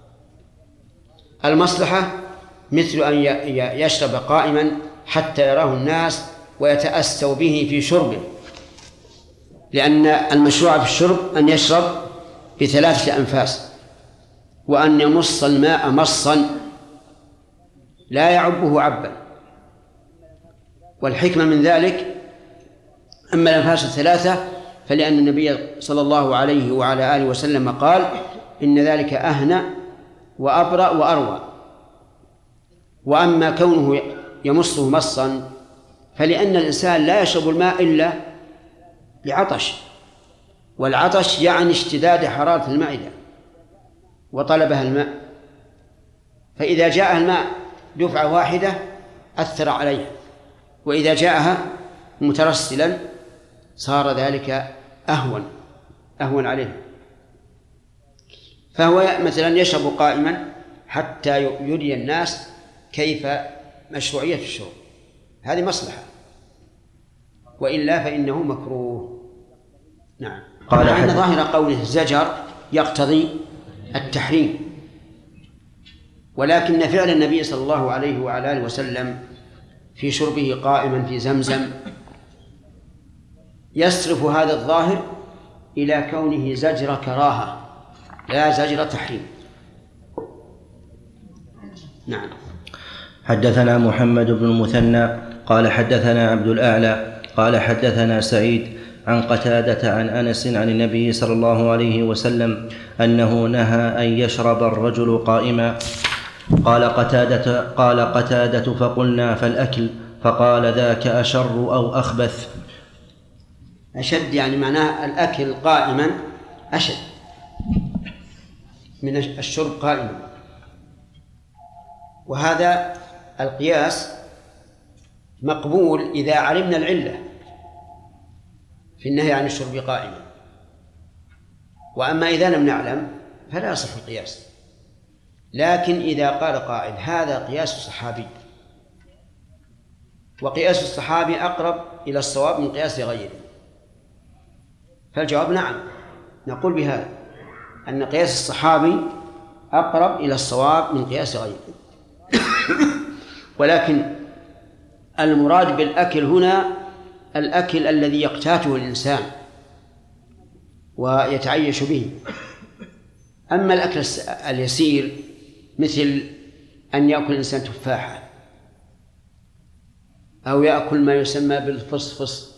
المصلحة مثل أن يشرب قائما حتى يراه الناس ويتأسوا به في شربه، لأن المشروع في الشرب أن يشرب بثلاثة أنفاس، وأن يمص الماء مصا لا يعبه عبا. والحكمة من ذلك أما الأنفاس الثلاثة فلأن النبي صلى الله عليه وعلى آله وسلم قال: إن ذلك أهنى وأبرأ وأروى. وأما كونه يمصه مصا فلأن الإنسان لا يشرب الماء إلا لعطش، والعطش يعني اشتداد حرارة المعدة وطلبها الماء، فإذا جاءها الماء دفعة واحدة أثر عليها، وإذا جاءها مترسلا صار ذلك أهون أهون عليه. فهو مثلا يشرب قائما حتى يري الناس كيف مشروعية الشرب، هذه مصلحة، وإلا فإنه مكروه. نعم. قال أن ظاهر قوله زجر يقتضي التحريم، ولكن فعل النبي صلى الله عليه وعلى آله وسلم في شربه قائما في زمزم يصرف هذا الظاهر إلى كونه زجر كراهة لا زجر تحريم. نعم. حدثنا محمد بن المثنى قال حدثنا عبد الأعلى قال حدثنا سعيد عن قتادة عن أنس عن النبي صلى الله عليه وسلم أنه نهى أن يشرب الرجل قائما. قال قتادة قال قتادة فقلنا فالأكل؟ فقال ذاك أشر أو أخبث. أشد يعني معناه الأكل قائما أشد من الشرب قائما، وهذا القياس مقبول إذا علمنا العلة في النهي عن الشرب قائما، وأما إذا لم نعلم فلا يصح القياس. لكن إذا قال قائل هذا قياس الصحابي، وقياس الصحابي أقرب إلى الصواب من قياس غيره، فالجواب نعم، نقول بهذا أن قياس الصحابي أقرب إلى الصواب من قياس غيره. ولكن المراد بالأكل هنا الأكل الذي يقتاته الإنسان ويتعيش به. أما الأكل اليسير مثل أن يأكل الإنسان تفاحة أو يأكل ما يسمى بالفصفص،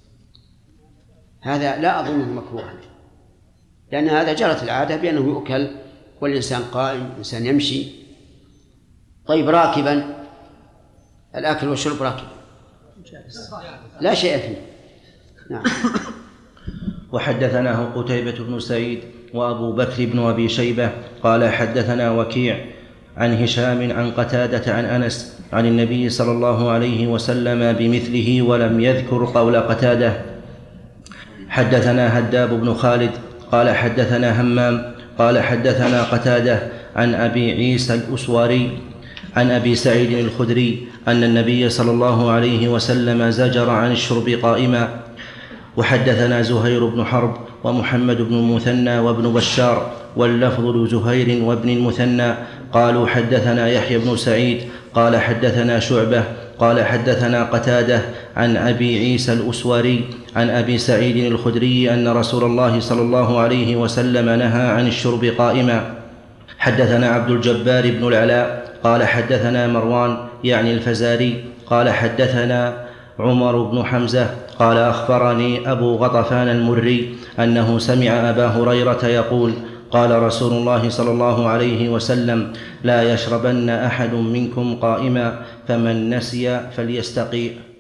هذا لا أظنه مكروها، لأن هذا جرت العادة بأنه يؤكل والإنسان قائم، الإنسان يمشي. طيب راكبا، الأكل والشرب راكبا لا شيء فيه. نعم. وحدثناه قتيبة بن سعيد وأبو بكر بن أبي شيبة قال حدثنا وكيع عن هشام عن قتادة عن أنس عن النبي صلى الله عليه وسلم بمثله ولم يذكر قول قتادة. حدثنا هداب بن خالد قال حدثنا همام قال حدثنا قتادة عن أبي عيسى الأسواري عن أبي سعيد الخدري أن النبي صلى الله عليه وسلم زجر عن الشرب قائما. وحدثنا زهير بن حرب ومحمد بن المثنى وابن بشار واللفظ لزهير وابن المثنى قالوا حدثنا يحيى بن سعيد قال حدثنا شعبة قال حدثنا قتادة عن أبي عيسى الأسواري عن أبي سعيد الخدري أن رسول الله صلى الله عليه وسلم نهى عن الشرب قائما. حدثنا عبد الجبار بن العلاء قال حدثنا مروان يعني الفزاري قال حدثنا عمر بن حمزة قال أخبرني أبو غطفان المري أنه سمع أبا هريرة يقول قال رسول الله صلى الله عليه وسلم لا يشربن أحد منكم قائما فمن نسي فليستقي.